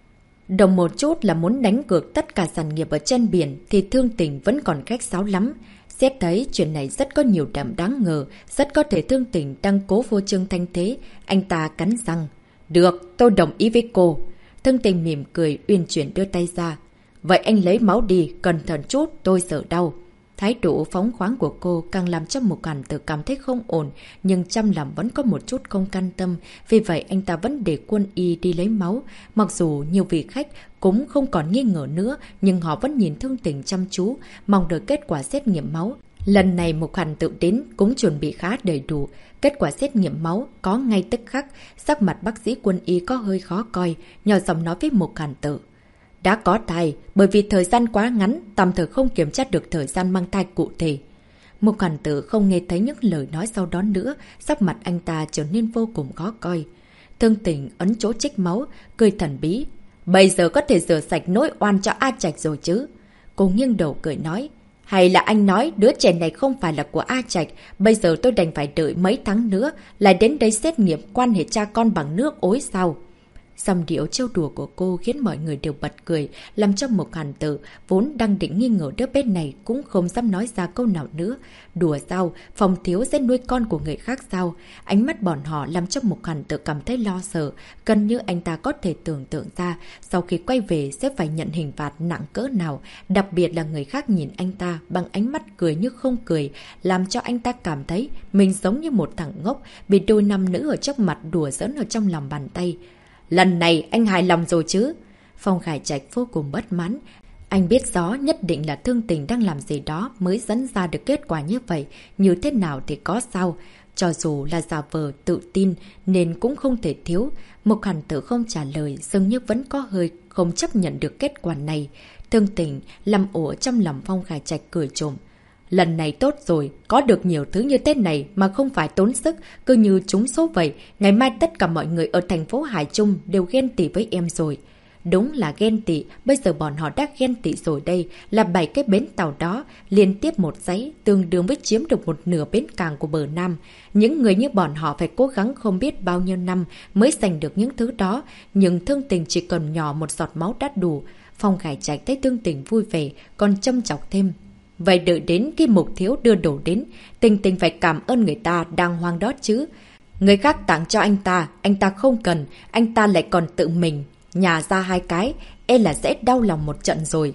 Đồng một chút là muốn đánh cược tất cả sản nghiệp ở trên biển thì Thương Tình vẫn còn khách sáo lắm. Xét thấy chuyện này rất có nhiều điểm đáng ngờ, rất có thể Thương Tình đang cố vô trương thanh thế. Anh ta cắn răng. Được, tôi đồng ý với cô. Thương Tình mỉm cười, uyển chuyển đưa tay ra. Vậy anh lấy máu đi, cẩn thận chút, tôi sợ đau. Thái độ phóng khoáng của cô càng làm cho Mục Hàn Tự cảm thấy không ổn, nhưng trong lòng vẫn có một chút không can tâm. Vì vậy anh ta vẫn để quân y đi lấy máu. Mặc dù nhiều vị khách cũng không còn nghi ngờ nữa, nhưng họ vẫn nhìn Thương Tình chăm chú, mong đợi kết quả xét nghiệm máu. Lần này Mục Hàn Tự đến cũng chuẩn bị khá đầy đủ. Kết quả xét nghiệm máu có ngay tức khắc, sắc mặt bác sĩ quân y có hơi khó coi, nhỏ giọng nói với Mục Hàn Tự. Đã có thai, bởi vì thời gian quá ngắn, tạm thời không kiểm tra được thời gian mang thai cụ thể. Mục Hàn Tự không nghe thấy những lời nói sau đó nữa, sắc mặt anh ta trở nên vô cùng khó coi. Thương Tình ấn chỗ trích máu, cười thần bí. Bây giờ có thể rửa sạch nỗi oan cho A Trạch rồi chứ? Cô nghiêng đầu cười nói. Hay là anh nói đứa trẻ này không phải là của A Trạch, bây giờ tôi đành phải đợi mấy tháng nữa, lại đến đây xét nghiệm quan hệ cha con bằng nước ối sao? Dòng điệu trêu đùa của cô khiến mọi người đều bật cười, làm cho Mục Hàn Tự vốn đang định nghi ngờ đứa bé này cũng không dám nói ra câu nào nữa. Đùa sao, Phong thiếu sẽ nuôi con của người khác sao? Ánh mắt bọn họ làm cho Mục Hàn Tự cảm thấy lo sợ, gần như anh ta có thể tưởng tượng ra sau khi quay về sẽ phải nhận hình phạt nặng cỡ nào, đặc biệt là người khác nhìn anh ta bằng ánh mắt cười như không cười, làm cho anh ta cảm thấy mình giống như một thằng ngốc bị đôi nam nữ ở trước mặt đùa giỡn ở trong lòng bàn tay. Lần này anh hài lòng rồi chứ? Phong Khải Trạch vô cùng bất mãn. Anh biết rõ nhất định là Thương Tình đang làm gì đó mới dẫn ra được kết quả như vậy. Như thế nào thì có sao? Cho dù là giả vờ tự tin nên cũng không thể thiếu. Mục Hàn Tự không trả lời, dường như vẫn có hơi không chấp nhận được kết quả này. Thương Tình làm ổ trong lòng Phong Khải Trạch cười trộm. Lần này tốt rồi, có được nhiều thứ như thế này mà không phải tốn sức, cứ như trúng số vậy. Ngày mai tất cả mọi người ở thành phố Hải Trung đều ghen tị với em rồi. Đúng là ghen tị, bây giờ bọn họ đã ghen tị rồi đây, là 7 cái bến tàu đó, liên tiếp một dãy, tương đương với chiếm được một nửa bến cảng của bờ Nam. Những người như bọn họ phải cố gắng không biết bao nhiêu năm mới giành được những thứ đó, nhưng Thương Tình chỉ cần nhỏ một giọt máu đã đủ. Phong Khải Trạch thấy Thương Tình vui vẻ, còn châm chọc thêm. Vậy đợi đến khi Mục thiếu đưa đồ đến, Tình Tình phải cảm ơn người ta đàng hoàng đó chứ. Người khác tặng cho anh ta không cần, anh ta lại còn tự mình nhả ra 2 cái, e là sẽ đau lòng một trận rồi.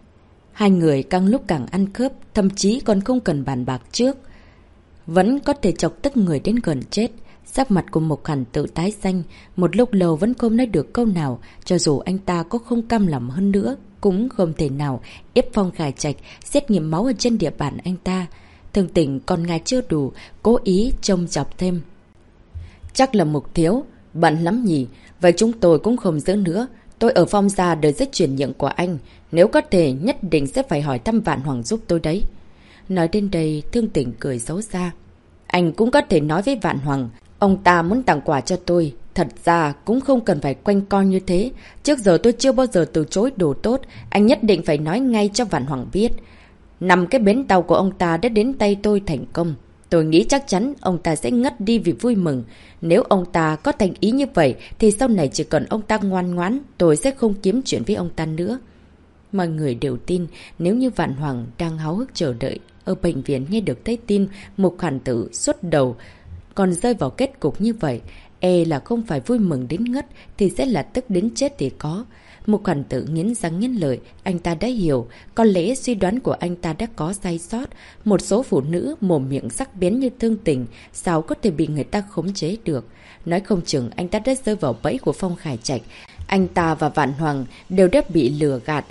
Hai người càng lúc càng ăn khớp, thậm chí còn không cần bàn bạc trước. Vẫn có thể chọc tức người đến gần chết. Sắc mặt của Mục Hàn Tự tái xanh, một lúc lâu vẫn không nói được câu nào, cho dù anh ta có không cam lòng hơn nữa, cũng không thể nào ép Phong Khải Trạch xét nghiệm máu ở trên địa bàn anh ta. Thường Tình còn ngại chưa đủ, cố ý trông chọc thêm. Chắc là Mục thiếu, bận lắm nhỉ, vậy chúng tôi cũng không giữ nữa. Tôi ở Phong gia đợi giấy chuyển nhượng của anh, nếu có thể nhất định sẽ phải hỏi thăm Vạn Hoàng giúp tôi đấy. Nói đến đây, Thương Tình cười xấu xa. Anh cũng có thể nói với Vạn Hoàng, ông ta muốn tặng quà cho tôi. Thật ra cũng không cần phải quanh co như thế. Trước giờ tôi chưa bao giờ từ chối đồ tốt, anh nhất định phải nói ngay cho Vạn Hoàng biết. Nằm cái bến tàu của ông ta đã đến tay tôi thành công. Tôi nghĩ chắc chắn ông ta sẽ ngất đi vì vui mừng. Nếu ông ta có thành ý như vậy thì sau này chỉ cần ông ta ngoan ngoãn, tôi sẽ không kiếm chuyện với ông ta nữa. Mọi người đều tin nếu như Vạn Hoàng đang háo hức chờ đợi ở bệnh viện nghe được thấy tin Mục Hàn Tử xuất đầu còn rơi vào kết cục như vậy, là không phải vui mừng đến ngất thì sẽ là tức đến chết thì có. Mục Hàn Tử nghiến răng nghiến lợi, anh ta đã hiểu, có lẽ suy đoán của anh ta đã có sai sót. Một số phụ nữ mồm miệng sắc bén như Thương Tình, sao có thể bị người ta khống chế được. Nói không chừng anh ta đã rơi vào bẫy của Phong Khải Trạch. Anh ta và Vạn Hoàng đều đã bị lừa gạt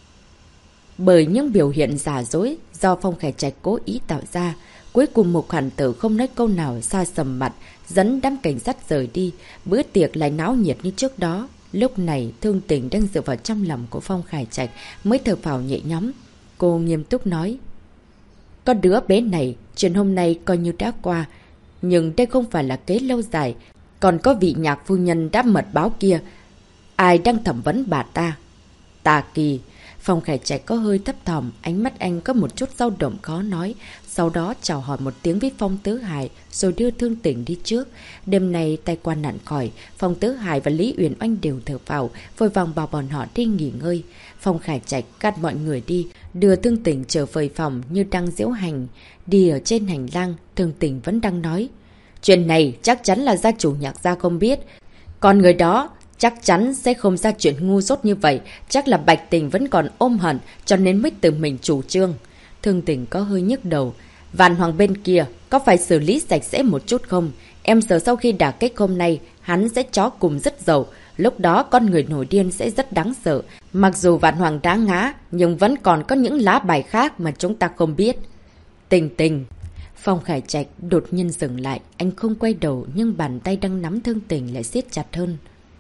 bởi những biểu hiện giả dối do Phong Khải Trạch cố ý tạo ra. Cuối cùng Mục Hàn Tử không nói câu nào, xa sầm mặt, dẫn đám cảnh sát rời đi. Bữa tiệc lại náo nhiệt như trước đó. Lúc này Thương Tình đang dựa vào trong lòng của Phong Khải Trạch mới thở phào nhẹ nhõm. Cô nghiêm túc nói. Có đứa bé này, chuyện hôm nay coi như đã qua. Nhưng đây không phải là kế lâu dài. Còn có vị nhạc phu nhân đã mật báo kia. Ai đang thẩm vấn bà ta? Tà Kỳ. Phong Khải Trạch có hơi thấp thỏm, ánh mắt anh có một chút dao động khó nói. Sau đó chào hỏi một tiếng với Phong Tứ Hải, rồi đưa Thương Tình đi trước. Đêm nay tay qua nạn khỏi, Phong Tứ Hải và Lý Uyển Oanh đều thở phào, vội vàng bảo bọn họ đi nghỉ ngơi. Phong Khải Trạch cắt mọi người đi, đưa Thương Tình trở về phòng như đang diễu hành. Đi ở trên hành lang, Thương Tình vẫn đang nói. Chuyện này chắc chắn là gia chủ Nhạc gia không biết. Còn người đó chắc chắn sẽ không ra chuyện ngu dốt như vậy. Chắc là Bạch Tình vẫn còn ôm hận, cho nên mới tự mình chủ trương. Thương Tình có hơi nhức đầu. Vạn Hoàng bên kia có phải xử lý sạch sẽ một chút không? Em sợ sau khi đả kích hôm nay, hắn sẽ chó cùng rất dầu. Lúc đó con người nổi điên sẽ rất đáng sợ. Mặc dù Vạn Hoàng đã ngã, nhưng vẫn còn có những lá bài khác mà chúng ta không biết. Tình Tình. Phong Khải Trạch đột nhiên dừng lại. Anh không quay đầu, nhưng bàn tay đang nắm Thương Tình lại siết chặt hơn.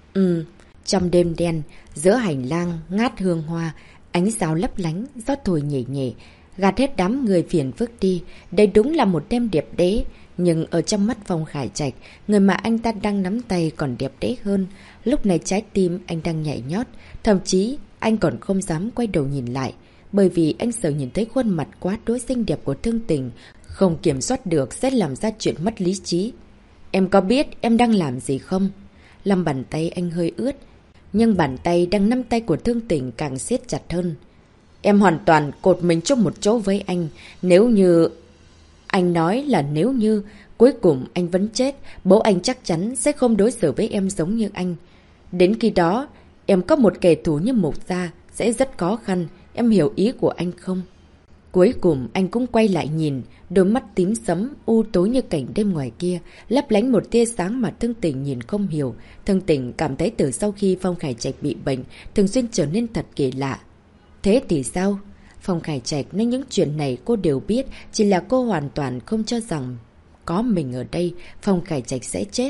Trong đêm đen, giữa hành lang ngát hương hoa, ánh sao lấp lánh, gió thổi nhẹ nhẹ, gạt hết đám người phiền phức đi. Đây đúng là một đêm đẹp đẽ, nhưng ở trong mắt Phong Khải Trạch, người mà anh ta đang nắm tay còn đẹp đẽ hơn. Lúc này trái tim anh đang nhảy nhót, thậm chí anh còn không dám quay đầu nhìn lại, bởi vì anh sợ nhìn thấy khuôn mặt quá đối xinh đẹp của Thương Tình, không kiểm soát được sẽ làm ra chuyện mất lý trí. Em có biết em đang làm gì không? Lòng bàn tay anh hơi ướt, nhưng bàn tay đang nắm tay của Thương Tình càng siết chặt hơn. Em hoàn toàn cột mình chung một chỗ với anh. Nếu như... Anh nói là nếu như cuối cùng anh vẫn chết, bố anh chắc chắn sẽ không đối xử với em giống như anh. Đến khi đó, em có một kẻ thù như Mục gia sẽ rất khó khăn. Em hiểu ý của anh không? Cuối cùng anh cũng quay lại nhìn, đôi mắt tím sẫm u tối như cảnh đêm ngoài kia, lấp lánh một tia sáng mà Thương Tình nhìn không hiểu. Thương Tình cảm thấy từ sau khi Phong Khải Trạch bị bệnh, thường xuyên trở nên thật kỳ lạ. Thế thì sao? Phong Khải Trạch nói những chuyện này cô đều biết, chỉ là cô hoàn toàn không cho rằng có mình ở đây, Phong Khải Trạch sẽ chết.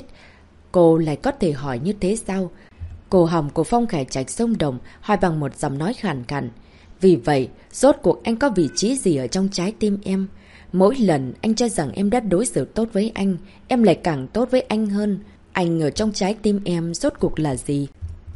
Cô lại có thể hỏi như thế sao? Cổ họng của Phong Khải Trạch xông động, hỏi bằng một giọng nói khàn khàn. Vì vậy, rốt cuộc anh có vị trí gì ở trong trái tim em? Mỗi lần anh cho rằng em đã đối xử tốt với anh, em lại càng tốt với anh hơn. Anh ở trong trái tim em rốt cuộc là gì?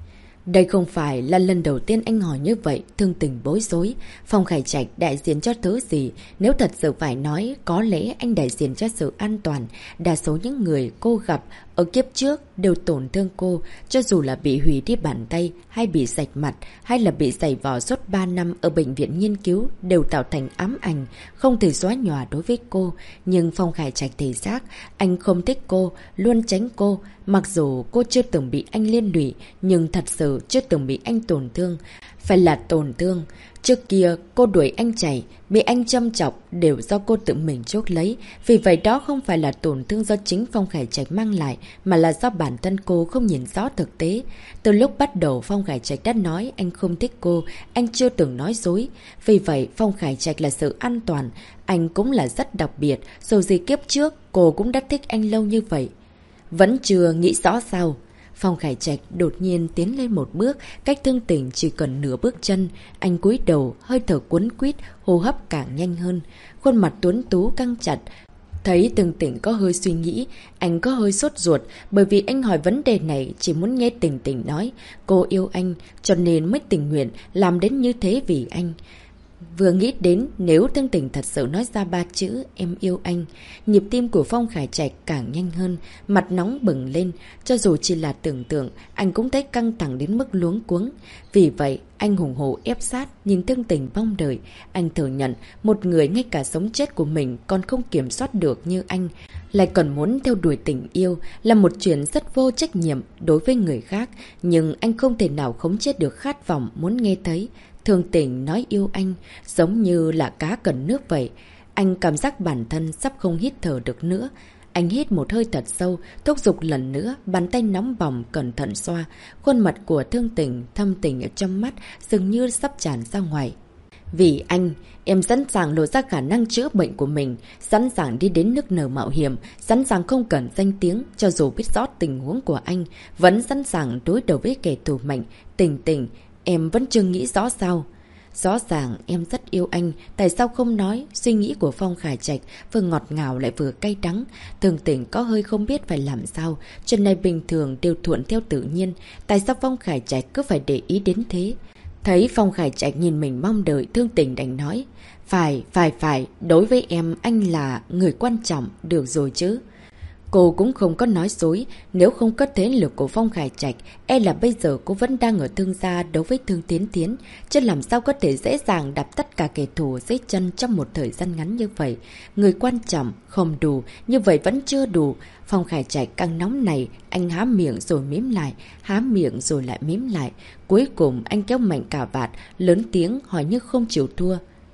Đây không phải là lần đầu tiên anh hỏi như vậy, Thương Tình bối rối. Phong Khải Trạch đại diện cho thứ gì? Nếu thật sự phải nói, có lẽ anh đại diện cho sự an toàn. Đa số những người cô gặp ở kiếp trước đều tổn thương cô, cho dù là bị hủy đi bàn tay, hay bị sạch mặt, hay là bị giày vò suốt 3 năm ở bệnh viện nghiên cứu, đều tạo thành ám ảnh, không thể xóa nhòa đối với cô. Nhưng Phong Khải Trạch thể xác, anh không thích cô, luôn tránh cô. Mặc dù cô chưa từng bị anh liên lụy, nhưng thật sự chưa từng bị anh tổn thương. phải là tổn thương. Trước kia cô đuổi anh chạy, bị anh châm chọc đều do cô tự mình chuốc lấy. Vì vậy đó không phải là tổn thương do chính Phong Khải Trạch mang lại, mà là do bản thân cô không nhìn rõ thực tế. Từ lúc bắt đầu Phong Khải Trạch đã nói anh không thích cô, anh chưa từng nói dối. Vì vậy Phong Khải Trạch là sự an toàn, anh cũng là rất đặc biệt. Dù gì kiếp trước cô cũng đã thích anh lâu như vậy. Vẫn chưa nghĩ rõ sao? Phong Khải Trạch đột nhiên tiến lên một bước, cách Thương Tình chỉ cần nửa bước chân. Anh cúi đầu, hơi thở cuốn quýt, hô hấp càng nhanh hơn. Khuôn mặt tuấn tú căng chặt. Thấy Thương Tình có hơi suy nghĩ, anh có hơi sốt ruột, bởi vì anh hỏi vấn đề này chỉ muốn nghe Tình Tình nói. Cô yêu anh, cho nên mới tình nguyện làm đến như thế vì anh. Vừa nghĩ đến nếu Thương Tình thật sự nói ra 3 chữ em yêu anh, nhịp tim của Phong Khải Trạch càng nhanh hơn, mặt nóng bừng lên. Cho dù chỉ là tưởng tượng, anh cũng thấy căng thẳng đến mức luống cuống. Vì vậy, anh hùng hổ ép sát, nhìn Thương Tình mong đợi. Anh thừa nhận, một người ngay cả sống chết của mình còn không kiểm soát được như anh, lại còn muốn theo đuổi tình yêu, là một chuyện rất vô trách nhiệm đối với người khác. Nhưng anh không thể nào khống chế được khát vọng muốn nghe thấy Thương Tình nói yêu anh, giống như là cá cần nước vậy. Anh cảm giác bản thân sắp không hít thở được nữa. Anh hít một hơi thật sâu, thúc giục lần nữa, bàn tay nóng bỏng cẩn thận xoa. Khuôn mặt của Thương Tình thâm tình ở trong mắt, dường như sắp tràn ra ngoài. Vì anh, em sẵn sàng lộ ra khả năng chữa bệnh của mình, sẵn sàng đi đến nước nở mạo hiểm, sẵn sàng không cần danh tiếng, cho dù biết rõ tình huống của anh, vẫn sẵn sàng đối đầu với kẻ thù mạnh. Tình Tình, em vẫn chưa nghĩ rõ sao? Rõ ràng em rất yêu anh, tại sao không nói? Suy nghĩ của Phong Khải Trạch vừa ngọt ngào lại vừa cay đắng. Thương Tình có hơi không biết phải làm sao. Chuyện này bình thường đều thuận theo tự nhiên, tại sao Phong Khải Trạch cứ phải để ý đến thế? Thấy Phong Khải Trạch nhìn mình mong đợi, Thương Tình đành nói. Phải, đối với em anh là người quan trọng, được rồi chứ. Cô cũng không có nói dối, nếu không có thế lực của Phong Khải Trạch, e là bây giờ cô vẫn đang ở Thương gia đấu với Thương Tiến Tiến, chứ làm sao có thể dễ dàng đạp tất cả kẻ thù dưới chân trong một thời gian ngắn như vậy. Người quan trọng không đủ, như vậy vẫn chưa đủ. Phong Khải Trạch càng nóng này, anh há miệng rồi mím lại, há miệng rồi lại mím lại. Cuối cùng anh kéo mạnh cà vạt, lớn tiếng hỏi như không chịu thua.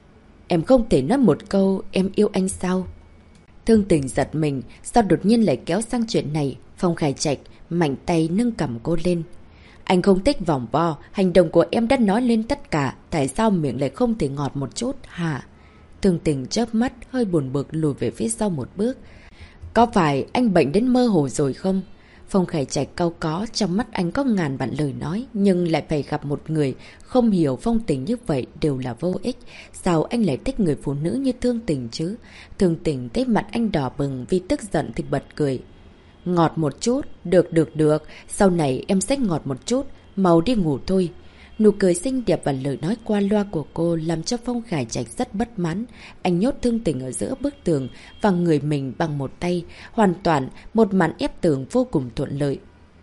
Em không thể nói một câu em yêu anh sao? Thương Tình giật mình, sao đột nhiên lại kéo sang chuyện này? Phong Khải Trạch mạnh tay nâng cầm cô lên. Anh không thích vòng vo, hành động của em đã nói lên tất cả, tại sao miệng lại không thể ngọt một chút hả? Thương Tình chớp mắt, hơi buồn bực lùi về phía sau một bước. Có phải anh bệnh đến mơ hồ rồi không? Phong Khải Trạch cau có, trong mắt anh có ngàn vạn lời nói, nhưng lại phải gặp một người không hiểu phong tình như vậy đều là vô ích. Sao anh lại thích người phụ nữ như Thương Tình chứ? Thương Tình thấy mặt anh đỏ bừng vì tức giận thì bật cười. Ngọt một chút, được, sau này em sẽ ngọt một chút, mau đi ngủ thôi. Nụ cười xinh đẹp và lời nói qua loa của cô làm cho Phong Khải Trạch rất bất mãn. Anh nhốt Thương Tình ở giữa bức tường và người mình bằng một tay, hoàn toàn một màn ép tường vô cùng thuận lợi.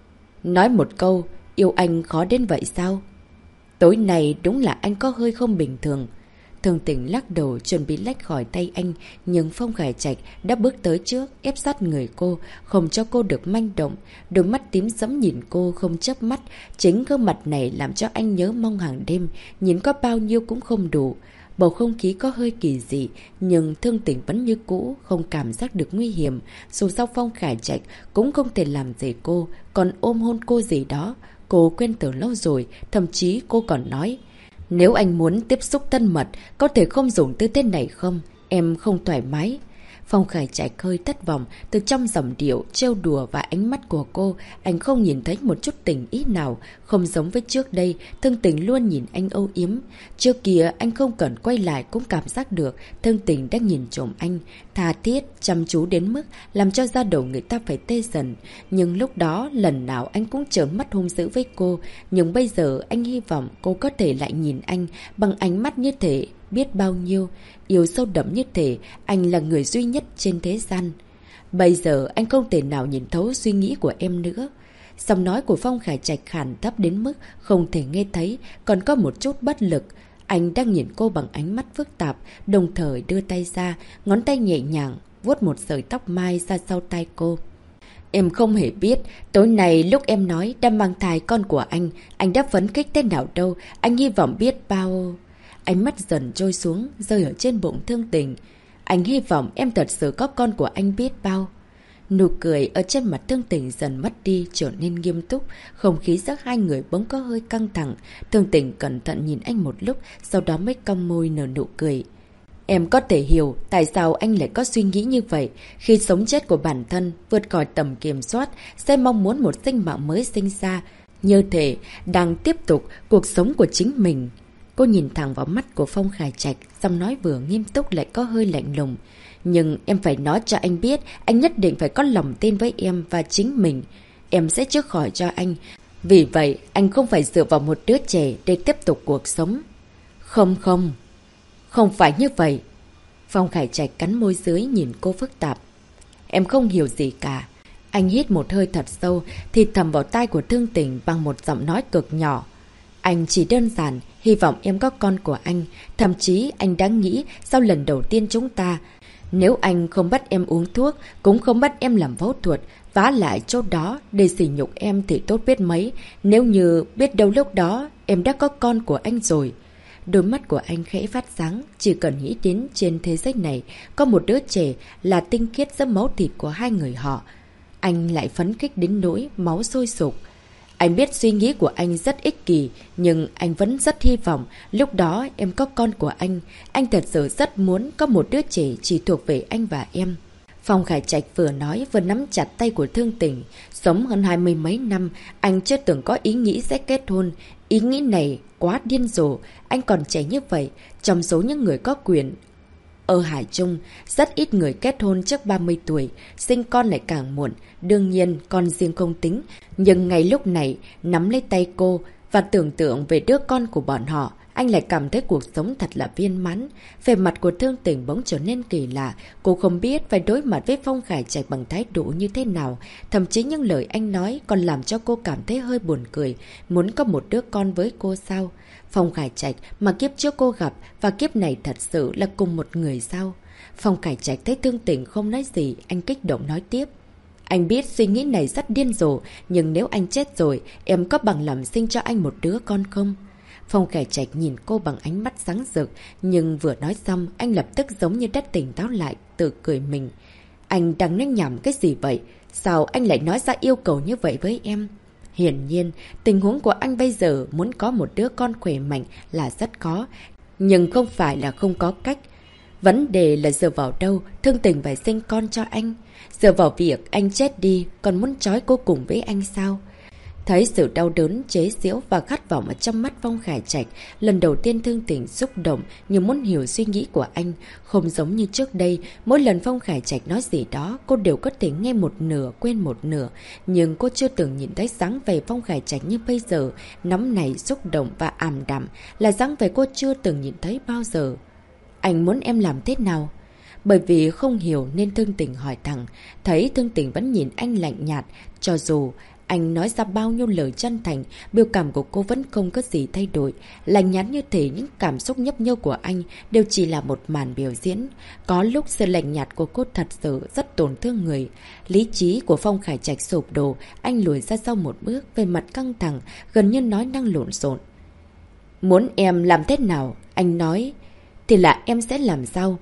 Nói một câu, yêu anh khó đến vậy sao? Tối nay đúng là anh có hơi không bình thường. Thương Tình lắc đầu chuẩn bị lách khỏi tay anh, nhưng Phong Khải Trạch đã bước tới trước, ép sát người cô, không cho cô được manh động. Đôi mắt tím sẫm nhìn cô không chớp mắt, chính gương mặt này làm cho anh nhớ mong hàng đêm, nhìn có bao nhiêu cũng không đủ. Bầu không khí có hơi kỳ dị, nhưng Thương Tình vẫn như cũ, không cảm giác được nguy hiểm. Dù sao Phong Khải Trạch cũng không thể làm gì cô, còn ôm hôn cô gì đó. Cô quên từ lâu rồi, thậm chí cô còn nói, nếu anh muốn tiếp xúc thân mật, có thể không dùng tư thế này không? Em không thoải mái. Phong Khải Trạch hơi thất vọng, từ trong giọng điệu, trêu đùa và ánh mắt của cô, anh không nhìn thấy một chút tình ý nào, không giống với trước đây, Thương Tình luôn nhìn anh âu yếm. Trước kia anh không cần quay lại cũng cảm giác được, Thương Tình đang nhìn trộm anh, tha thiết, chăm chú đến mức làm cho da đầu người ta phải tê dần. Nhưng lúc đó, lần nào anh cũng trợn mắt hung dữ với cô, nhưng bây giờ anh hy vọng cô có thể lại nhìn anh bằng ánh mắt như thế. Biết bao nhiêu, yêu sâu đậm như thế, anh là người duy nhất trên thế gian. Bây giờ anh không thể nào nhìn thấu suy nghĩ của em nữa. Giọng nói của Phong Khải Trạch khàn thấp đến mức không thể nghe thấy, còn có một chút bất lực. Anh đang nhìn cô bằng ánh mắt phức tạp, đồng thời đưa tay ra, ngón tay nhẹ nhàng, vuốt một sợi tóc mai ra sau tai cô. Em không hề biết, tối nay lúc em nói đã mang thai con của anh đã phấn khích thế nào đâu, anh hy vọng biết bao... Ánh mắt dần trôi xuống, rơi ở trên bụng Thương Tình. Anh hy vọng em thật sự có con của anh biết bao. Nụ cười ở trên mặt Thương Tình dần mất đi, trở nên nghiêm túc. Không khí giữa hai người bỗng có hơi căng thẳng. Thương Tình cẩn thận nhìn anh một lúc, sau đó mới cong môi nở nụ cười. Em có thể hiểu tại sao anh lại có suy nghĩ như vậy. Khi sống chết của bản thân vượt khỏi tầm kiểm soát, sẽ mong muốn một sinh mạng mới sinh ra. Như thể đang tiếp tục cuộc sống của chính mình. Cô nhìn thẳng vào mắt của Phong Khải Trạch, giọng nói vừa nghiêm túc lại có hơi lạnh lùng. Nhưng em phải nói cho anh biết, anh nhất định phải có lòng tin với em và chính mình. Em sẽ chữa khỏi cho anh. Vì vậy, anh không phải dựa vào một đứa trẻ để tiếp tục cuộc sống. Không phải như vậy. Phong Khải Trạch cắn môi dưới nhìn cô phức tạp. Em không hiểu gì cả. Anh hít một hơi thật sâu, thì thầm vào tai của Thương Tình bằng một giọng nói cực nhỏ. Anh chỉ đơn giản hy vọng em có con của anh. Thậm chí anh đã nghĩ sau lần đầu tiên chúng ta, nếu anh không bắt em uống thuốc, cũng không bắt em làm phẫu thuật, vá lại chỗ đó để sỉ nhục em thì tốt biết mấy. Nếu như biết đâu lúc đó em đã có con của anh rồi. Đôi mắt của anh khẽ phát sáng, chỉ cần nghĩ đến trên thế giới này có một đứa trẻ là tinh khiết giữa máu thịt của hai người họ. Anh lại phấn khích đến nỗi máu sôi sục. Anh biết suy nghĩ của anh rất ích kỷ, nhưng anh vẫn rất hy vọng lúc đó em có con của anh. Anh thật sự rất muốn có một đứa trẻ chỉ thuộc về anh và em. Phong Khải Trạch vừa nói vừa nắm chặt tay của Thương Tình. Sống hơn 20 mấy năm, anh chưa từng có ý nghĩ sẽ kết hôn. Ý nghĩ này quá điên rồ, anh còn trẻ như vậy. Trong số những người có quyền ở Hải Trung, rất ít người kết hôn trước 30 tuổi, sinh con lại càng muộn. Đương nhiên, con riêng không tính. Nhưng ngay lúc này, nắm lấy tay cô và tưởng tượng về đứa con của bọn họ, anh lại cảm thấy cuộc sống thật là viên mãn. Về mặt của Thương Tình bỗng trở nên kỳ lạ. Cô không biết phải đối mặt với Phong Khải Trạch bằng thái độ như thế nào. Thậm chí những lời anh nói còn làm cho cô cảm thấy hơi buồn cười. Muốn có một đứa con với cô sao? Phong Khải Trạch mà kiếp trước cô gặp và kiếp này thật sự là cùng một người sao? Phong Khải Trạch thấy Thương Tình không nói gì, anh kích động nói tiếp. Anh biết suy nghĩ này rất điên rồ, nhưng nếu anh chết rồi, em có bằng lòng sinh cho anh một đứa con không? Phong Khải Trạch nhìn cô bằng ánh mắt sáng rực, nhưng vừa nói xong, anh lập tức giống như đã tỉnh táo lại, tự cười mình. Anh đang nói nhảm cái gì vậy? Sao anh lại nói ra yêu cầu như vậy với em? Hiển nhiên, tình huống của anh bây giờ muốn có một đứa con khỏe mạnh là rất khó, nhưng không phải là không có cách. Vấn đề là dựa vào đâu Thương Tình phải sinh con cho anh? Dựa vào việc anh chết đi, còn muốn trói cô cùng với anh sao? Thấy sự đau đớn, chế giễu và khát vọng ở trong mắt Phong Khải Trạch, lần đầu tiên Thương Tình xúc động như muốn hiểu suy nghĩ của anh. Không giống như trước đây, mỗi lần Phong Khải Trạch nói gì đó, cô đều có thể nghe một nửa, quên một nửa. Nhưng cô chưa từng nhìn thấy dáng vẻ Phong Khải Trạch như bây giờ, nóng nảy, xúc động và ảm đạm, là dáng vẻ cô chưa từng nhìn thấy bao giờ. Anh muốn em làm thế nào? Bởi vì không hiểu nên Thương Tình hỏi thẳng. Thấy Thương Tình vẫn nhìn anh lạnh nhạt, cho dù anh nói ra bao nhiêu lời chân thành, biểu cảm của cô vẫn không có gì thay đổi. Lạnh nhạt như thể những cảm xúc nhấp nhô của anh đều chỉ là một màn biểu diễn. Có lúc sự lạnh nhạt của cô thật sự rất tổn thương người. Lý trí của Phong Khải Trạch sụp đổ, anh lùi ra sau một bước, về mặt căng thẳng, gần như nói năng lộn xộn. Muốn em làm thế nào? Anh nói, thì là em sẽ làm sao?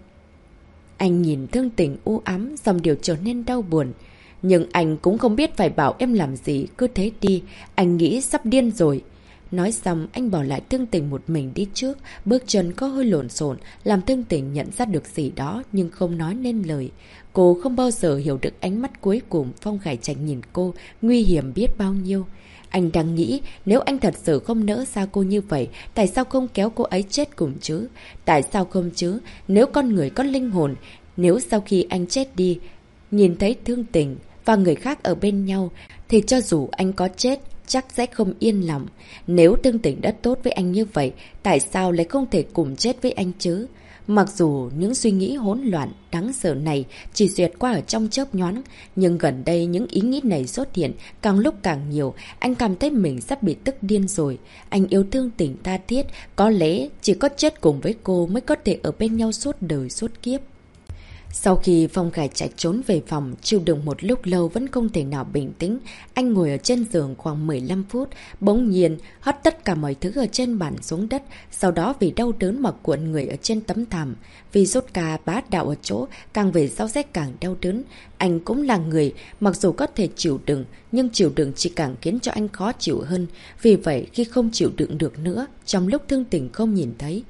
Anh nhìn Thương Tình u ám, dòng điều trở nên đau buồn. Nhưng anh cũng không biết phải bảo em làm gì, cứ thế đi, anh nghĩ sắp điên rồi. Nói xong, anh bỏ lại Thương Tình một mình đi trước, bước chân có hơi lộn xộn, làm Thương Tình nhận ra được gì đó nhưng không nói nên lời. Cô không bao giờ hiểu được ánh mắt cuối cùng Phong Khải Trạch nhìn cô, nguy hiểm biết bao nhiêu. Anh đang nghĩ, nếu anh thật sự không nỡ xa cô như vậy, tại sao không kéo cô ấy chết cùng chứ? Tại sao không chứ? Nếu con người có linh hồn, nếu sau khi anh chết đi, nhìn thấy Thương Tình và người khác ở bên nhau, thì cho dù anh có chết, chắc sẽ không yên lòng. Nếu Thương Tình đã tốt với anh như vậy, tại sao lại không thể cùng chết với anh chứ? Mặc dù những suy nghĩ hỗn loạn, đáng sợ này chỉ duyệt qua ở trong chớp nhoáng, nhưng gần đây những ý nghĩ này xuất hiện càng lúc càng nhiều, anh cảm thấy mình sắp bị tức điên rồi. Anh yêu Thương Tình tha thiết, có lẽ chỉ có chết cùng với cô mới có thể ở bên nhau suốt đời suốt kiếp. Sau khi Phong Khải Trạch trốn về phòng, chịu đựng một lúc lâu vẫn không thể nào bình tĩnh. Anh ngồi ở trên giường khoảng 15 phút, bỗng nhiên hất tất cả mọi thứ ở trên bàn xuống đất, sau đó vì đau đớn mà cuộn người ở trên tấm thảm. Vì sốt ca bá đạo ở chỗ, càng về sau sẽ càng đau đớn. Anh cũng là người, mặc dù có thể chịu đựng, nhưng chịu đựng chỉ càng khiến cho anh khó chịu hơn. Vì vậy, khi không chịu đựng được nữa, trong lúc Thương Tình không nhìn thấy,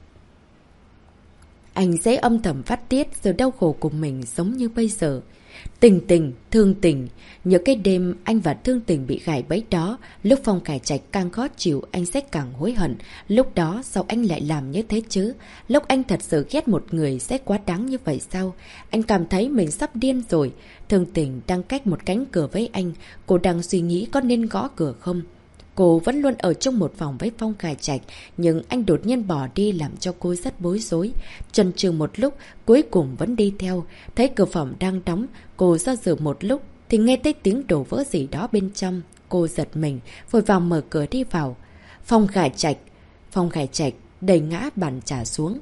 anh sẽ âm thầm phát tiết sự đau khổ của mình giống như bây giờ. Tình tình, thương tình. Nhớ cái đêm anh và Thương Tình bị gài bẫy đó, lúc Phong Khải Trạch càng khó chịu, anh sẽ càng hối hận. Lúc đó sao anh lại làm như thế chứ? Lúc anh thật sự ghét một người sẽ quá đáng như vậy sao? Anh cảm thấy mình sắp điên rồi. Thương Tình đang cách một cánh cửa với anh. Cô đang suy nghĩ có nên gõ cửa không? Cô vẫn luôn ở trong một phòng với Phong Khải Trạch, nhưng anh đột nhiên bỏ đi làm cho cô rất bối rối. Chần chừ một lúc, cuối cùng vẫn đi theo. Thấy cửa phòng đang đóng, cô do dự một lúc, thì nghe thấy tiếng đổ vỡ gì đó bên trong. Cô giật mình, vội vàng mở cửa đi vào. Phong Khải Trạch đẩy ngã bàn trà xuống.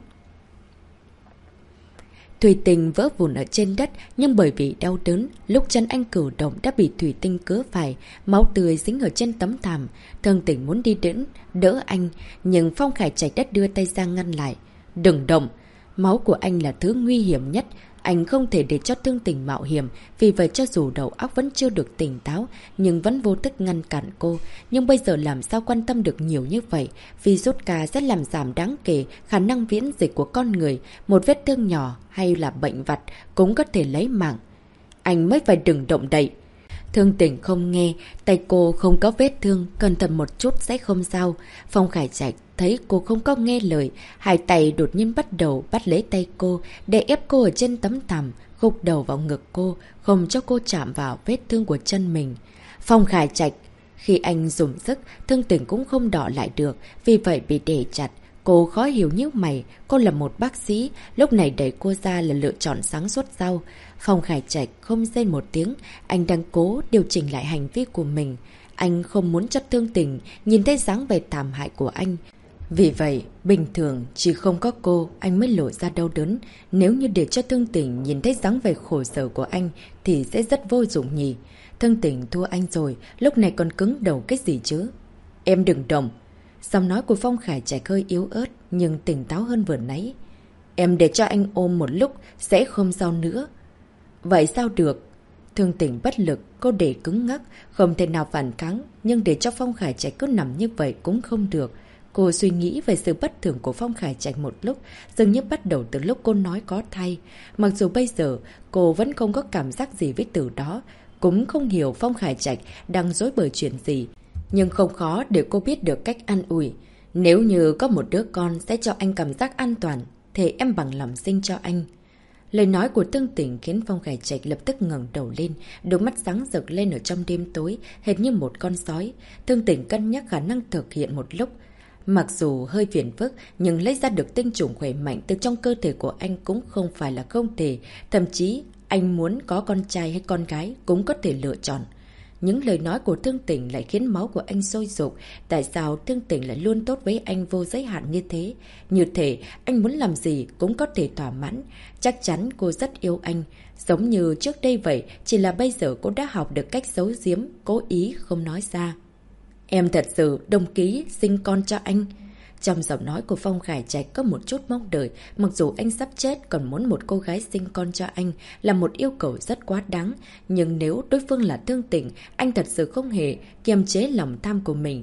Thủy tinh vỡ vụn ở trên đất, nhưng bởi vì đau đớn, lúc chân anh cử động đã bị thủy tinh cứa phải, máu tươi dính ở trên tấm thảm. Thương Tình muốn đi đỡ anh, nhưng Phong Khải Trạch đã đưa tay ra ngăn lại. Đừng động, máu của anh là thứ nguy hiểm nhất. Anh không thể để cho Thương Tình mạo hiểm, vì vậy cho dù đầu óc vẫn chưa được tỉnh táo, nhưng vẫn vô thức ngăn cản cô. Nhưng bây giờ làm sao quan tâm được nhiều như vậy? Vì rốt ca sẽ làm giảm đáng kể khả năng miễn dịch của con người, một vết thương nhỏ hay là bệnh vặt cũng có thể lấy mạng. Anh mới phải đừng động đậy. Thương Tình không nghe, tay cô không có vết thương, cẩn thận một chút sẽ không sao. Phong Khải Trạch thấy cô không có nghe lời, hai tay đột nhiên bắt đầu bắt lấy tay cô, để ép cô ở trên tấm thảm, gục đầu vào ngực cô, không cho cô chạm vào vết thương của chân mình. Phong Khải Trạch, khi anh dùng sức, Thương Tình cũng không đọ lại được, vì vậy bị để chặt. Cô khó hiểu như mày, cô là một bác sĩ, lúc này đẩy cô ra là lựa chọn sáng suốt sao? Phong Khải Trạch không rên một tiếng, anh đang cố điều chỉnh lại hành vi của mình. Anh không muốn cho Thương Tình nhìn thấy dáng vẻ thảm hại của anh. Vì vậy, bình thường chỉ không có cô, anh mới lộ ra đau đớn. Nếu như để cho Thương Tình nhìn thấy dáng vẻ khổ sở của anh thì sẽ rất vô dụng nhỉ. Thương Tình thua anh rồi, lúc này còn cứng đầu cái gì chứ? Em đừng động. Giọng nói của Phong Khải Trạch hơi yếu ớt nhưng tỉnh táo hơn vừa nãy. Em để cho anh ôm một lúc sẽ không sao nữa. Vậy sao được? Thương Tình bất lực, cô để cứng ngắc, không thể nào phản kháng, nhưng để cho Phong Khải Trạch cứ nằm như vậy cũng không được. Cô suy nghĩ về sự bất thường của Phong Khải Trạch một lúc, dường như bắt đầu từ lúc cô nói có thai. Mặc dù bây giờ cô vẫn không có cảm giác gì với từ đó, cũng không hiểu Phong Khải Trạch đang dối bời chuyện gì. Nhưng không khó để cô biết được cách an ủi. Nếu như có một đứa con sẽ cho anh cảm giác an toàn, thì em bằng lòng sinh cho anh. Lời nói của Thương Tình khiến Phong Khải Trạch lập tức ngẩng đầu lên, đôi mắt sáng rực lên ở trong đêm tối, hệt như một con sói. Thương Tình cân nhắc khả năng thực hiện một lúc. Mặc dù hơi phiền phức, nhưng lấy ra được tinh trùng khỏe mạnh từ trong cơ thể của anh cũng không phải là không thể. Thậm chí, anh muốn có con trai hay con gái cũng có thể lựa chọn. Những lời nói của Thương Tình lại khiến máu của anh sôi sục. Tại sao Thương Tình lại luôn tốt với anh vô giới hạn như thế? Như thể anh muốn làm gì cũng có thể thỏa mãn. Chắc chắn cô rất yêu anh. Giống như trước đây vậy, chỉ là bây giờ cô đã học được cách giấu giếm, cố ý không nói ra. Em thật sự đồng ý sinh con cho anh. Trong giọng nói của Phong Khải Trạch có một chút mong đợi, mặc dù anh sắp chết còn muốn một cô gái sinh con cho anh là một yêu cầu rất quá đáng. Nhưng nếu đối phương là Thương Tình, anh thật sự không hề kiềm chế lòng tham của mình.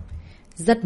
Rất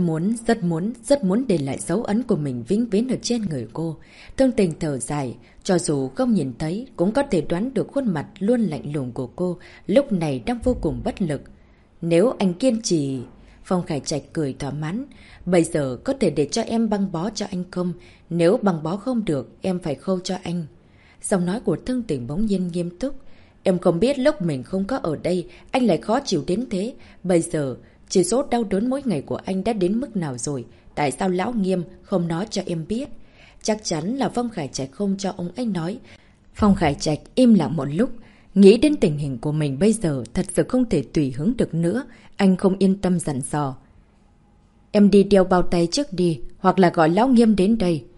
muốn để lại dấu ấn của mình vĩnh viễn ở trên người cô. Thương Tình thở dài, cho dù không nhìn thấy, cũng có thể đoán được khuôn mặt luôn lạnh lùng của cô, lúc này đang vô cùng bất lực. Nếu anh kiên trì... Phong Khải Trạch cười thỏa mãn. Bây giờ có thể để cho em băng bó cho anh không? Nếu băng bó không được, em phải khâu cho anh. Giọng nói của Thương Tình bỗng nhiên nghiêm túc. Em không biết lúc mình không có ở đây, anh lại khó chịu đến thế. Bây giờ, chỉ số đau đớn mỗi ngày của anh đã đến mức nào rồi? Tại sao Lão Nghiêm không nói cho em biết? Chắc chắn là Phong Khải Trạch không cho ông ấy nói. Phong Khải Trạch im lặng một lúc. Nghĩ đến tình hình của mình bây giờ thật sự không thể tùy hứng được nữa. Anh không yên tâm dặn dò. Em đi đeo bao tay trước đi, hoặc là gọi Lão Nghiêm đến đây.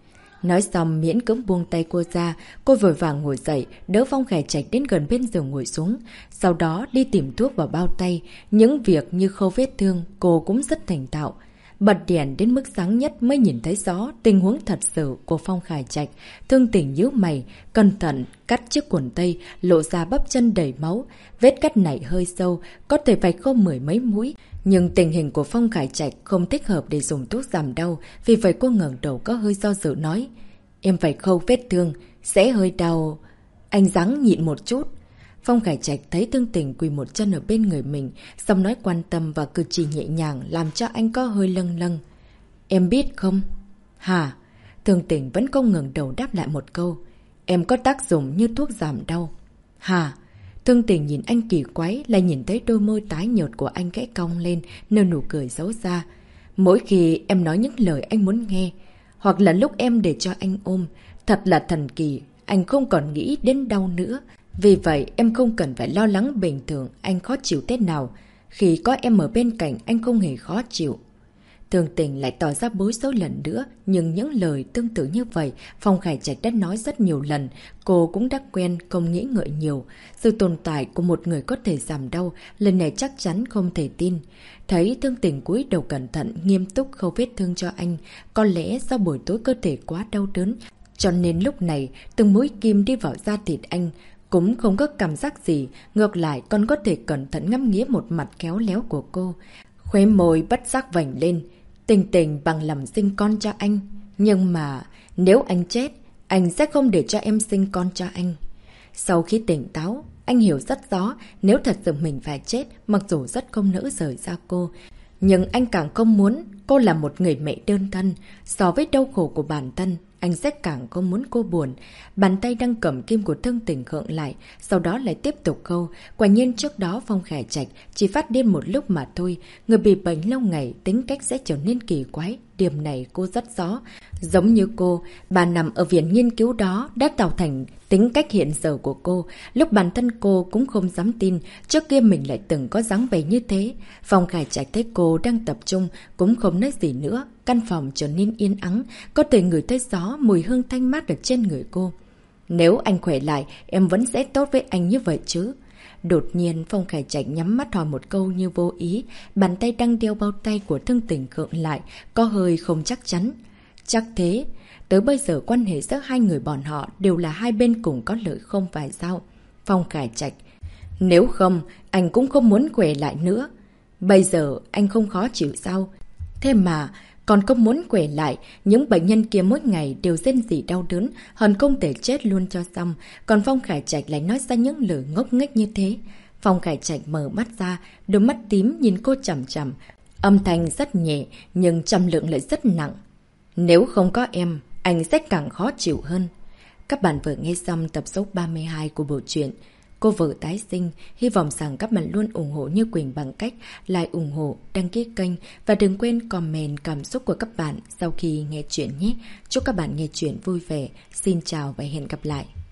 Nói xong miễn cưỡng buông tay cô ra, cô vội vàng ngồi dậy, đỡ Phong Khải Trạch đến gần bên giường ngồi xuống. Sau đó đi tìm thuốc vào bao tay. Những việc như khâu vết thương, cô cũng rất thành thạo. Bật đèn đến mức sáng nhất mới nhìn thấy rõ tình huống thật sự của Phong Khải Trạch. Thương Tình nhíu mày, cẩn thận cắt chiếc quần tây, lộ ra bắp chân đầy máu. Vết cắt này hơi sâu, có thể phải khâu 10 mấy mũi. Nhưng tình hình của Phong Khải Trạch không thích hợp để dùng thuốc giảm đau, vì vậy cô ngẩng đầu có hơi do dự nói. Em phải khâu vết thương, sẽ hơi đau. Anh ráng nhịn một chút. Phong Khải Trạch thấy Thương Tình quỳ một chân ở bên người mình, xong nói quan tâm và cử chỉ nhẹ nhàng làm cho anh có hơi lâng lâng. Em biết không? Hả? Thương Tình vẫn không ngẩng đầu đáp lại một câu. Em có tác dụng như thuốc giảm đau. Hả? Thương Tình nhìn anh kỳ quái, lại nhìn thấy đôi môi tái nhợt của anh khẽ cong lên, nở nụ cười xấu xa. Mỗi khi em nói những lời anh muốn nghe, hoặc là lúc em để cho anh ôm, thật là thần kỳ, anh không còn nghĩ đến đau nữa. Vì vậy em không cần phải lo lắng bình thường anh khó chịu thế nào. Khi có em ở bên cạnh anh không hề khó chịu. Thương Tình lại tỏ ra bối rối lần nữa, nhưng những lời tương tự như vậy Phong Khải Trạch đã nói rất nhiều lần. Cô cũng đã quen, không nghĩ ngợi nhiều. Sự tồn tại của một người có thể giảm đau, lần này chắc chắn không thể tin. Thấy Thương Tình cúi đầu cẩn thận, nghiêm túc khâu vết thương cho anh. Có lẽ do buổi tối cơ thể quá đau đớn, cho nên lúc này từng mũi kim đi vào da thịt anh cũng không có cảm giác gì, ngược lại còn có thể cẩn thận ngắm nghía một mặt khéo léo của cô. Khóe môi bất giác vành lên. Tình Tình bằng lòng sinh con cho anh. Nhưng mà nếu anh chết, anh sẽ không để cho em sinh con cho anh. Sau khi tỉnh táo, anh hiểu rất rõ nếu thật sự mình phải chết, mặc dù rất không nỡ rời xa cô. Nhưng anh càng không muốn cô là một người mẹ đơn thân. So với đau khổ của bản thân, anh sẽ càng không muốn cô buồn. Bàn tay đang cầm kim của Thương Tình khựng lại, sau đó lại tiếp tục khâu. Quả nhiên trước đó Phong Khải Trạch chỉ phát điên một lúc mà thôi. Người bị bệnh lâu ngày tính cách sẽ trở nên kỳ quái. Điểm này cô rất rõ. Giống như cô, bà nằm ở viện nghiên cứu đó đã tạo thành tính cách hiện giờ của cô. Lúc bản thân cô cũng không dám tin trước kia mình lại từng có dáng vẻ như thế. Phong Khải Trạch thấy cô đang tập trung cũng không nói gì nữa. Căn phòng trở nên yên ắng, có thể ngửi thấy gió, mùi hương thanh mát ở trên người cô. Nếu anh khỏe lại, em vẫn sẽ tốt với anh như vậy chứ? Đột nhiên Phong Khải Trạch nhắm mắt hỏi một câu như vô ý. Bàn tay đang đeo bao tay của Thương Tình khựng lại, có hơi không chắc chắn. Chắc thế, tới bây giờ quan hệ giữa hai người bọn họ đều là hai bên cùng có lợi không phải sao? Phong Khải Trạch: Nếu không, anh cũng không muốn khỏe lại nữa. Bây giờ anh không khó chịu sao? Thế mà còn không muốn khỏe lại, những bệnh nhân kia mỗi ngày đều rên rỉ đau đớn, hận không thể chết luôn cho xong. Còn Phong Khải Trạch lại nói ra những lời ngốc nghếch như thế. Phong Khải Trạch mở mắt ra, đôi mắt tím nhìn cô chằm chằm. Âm thanh rất nhẹ, nhưng trầm lượng lại rất nặng. Nếu không có em, anh sẽ càng khó chịu hơn. Các bạn vừa nghe xong tập số 32 của bộ truyện Cô Vợ Tái Sinh. Hy vọng rằng các bạn luôn ủng hộ Như Quỳnh bằng cách like, ủng hộ, đăng ký kênh và đừng quên comment cảm xúc của các bạn sau khi nghe chuyện nhé. Chúc các bạn nghe chuyện vui vẻ. Xin chào và hẹn gặp lại.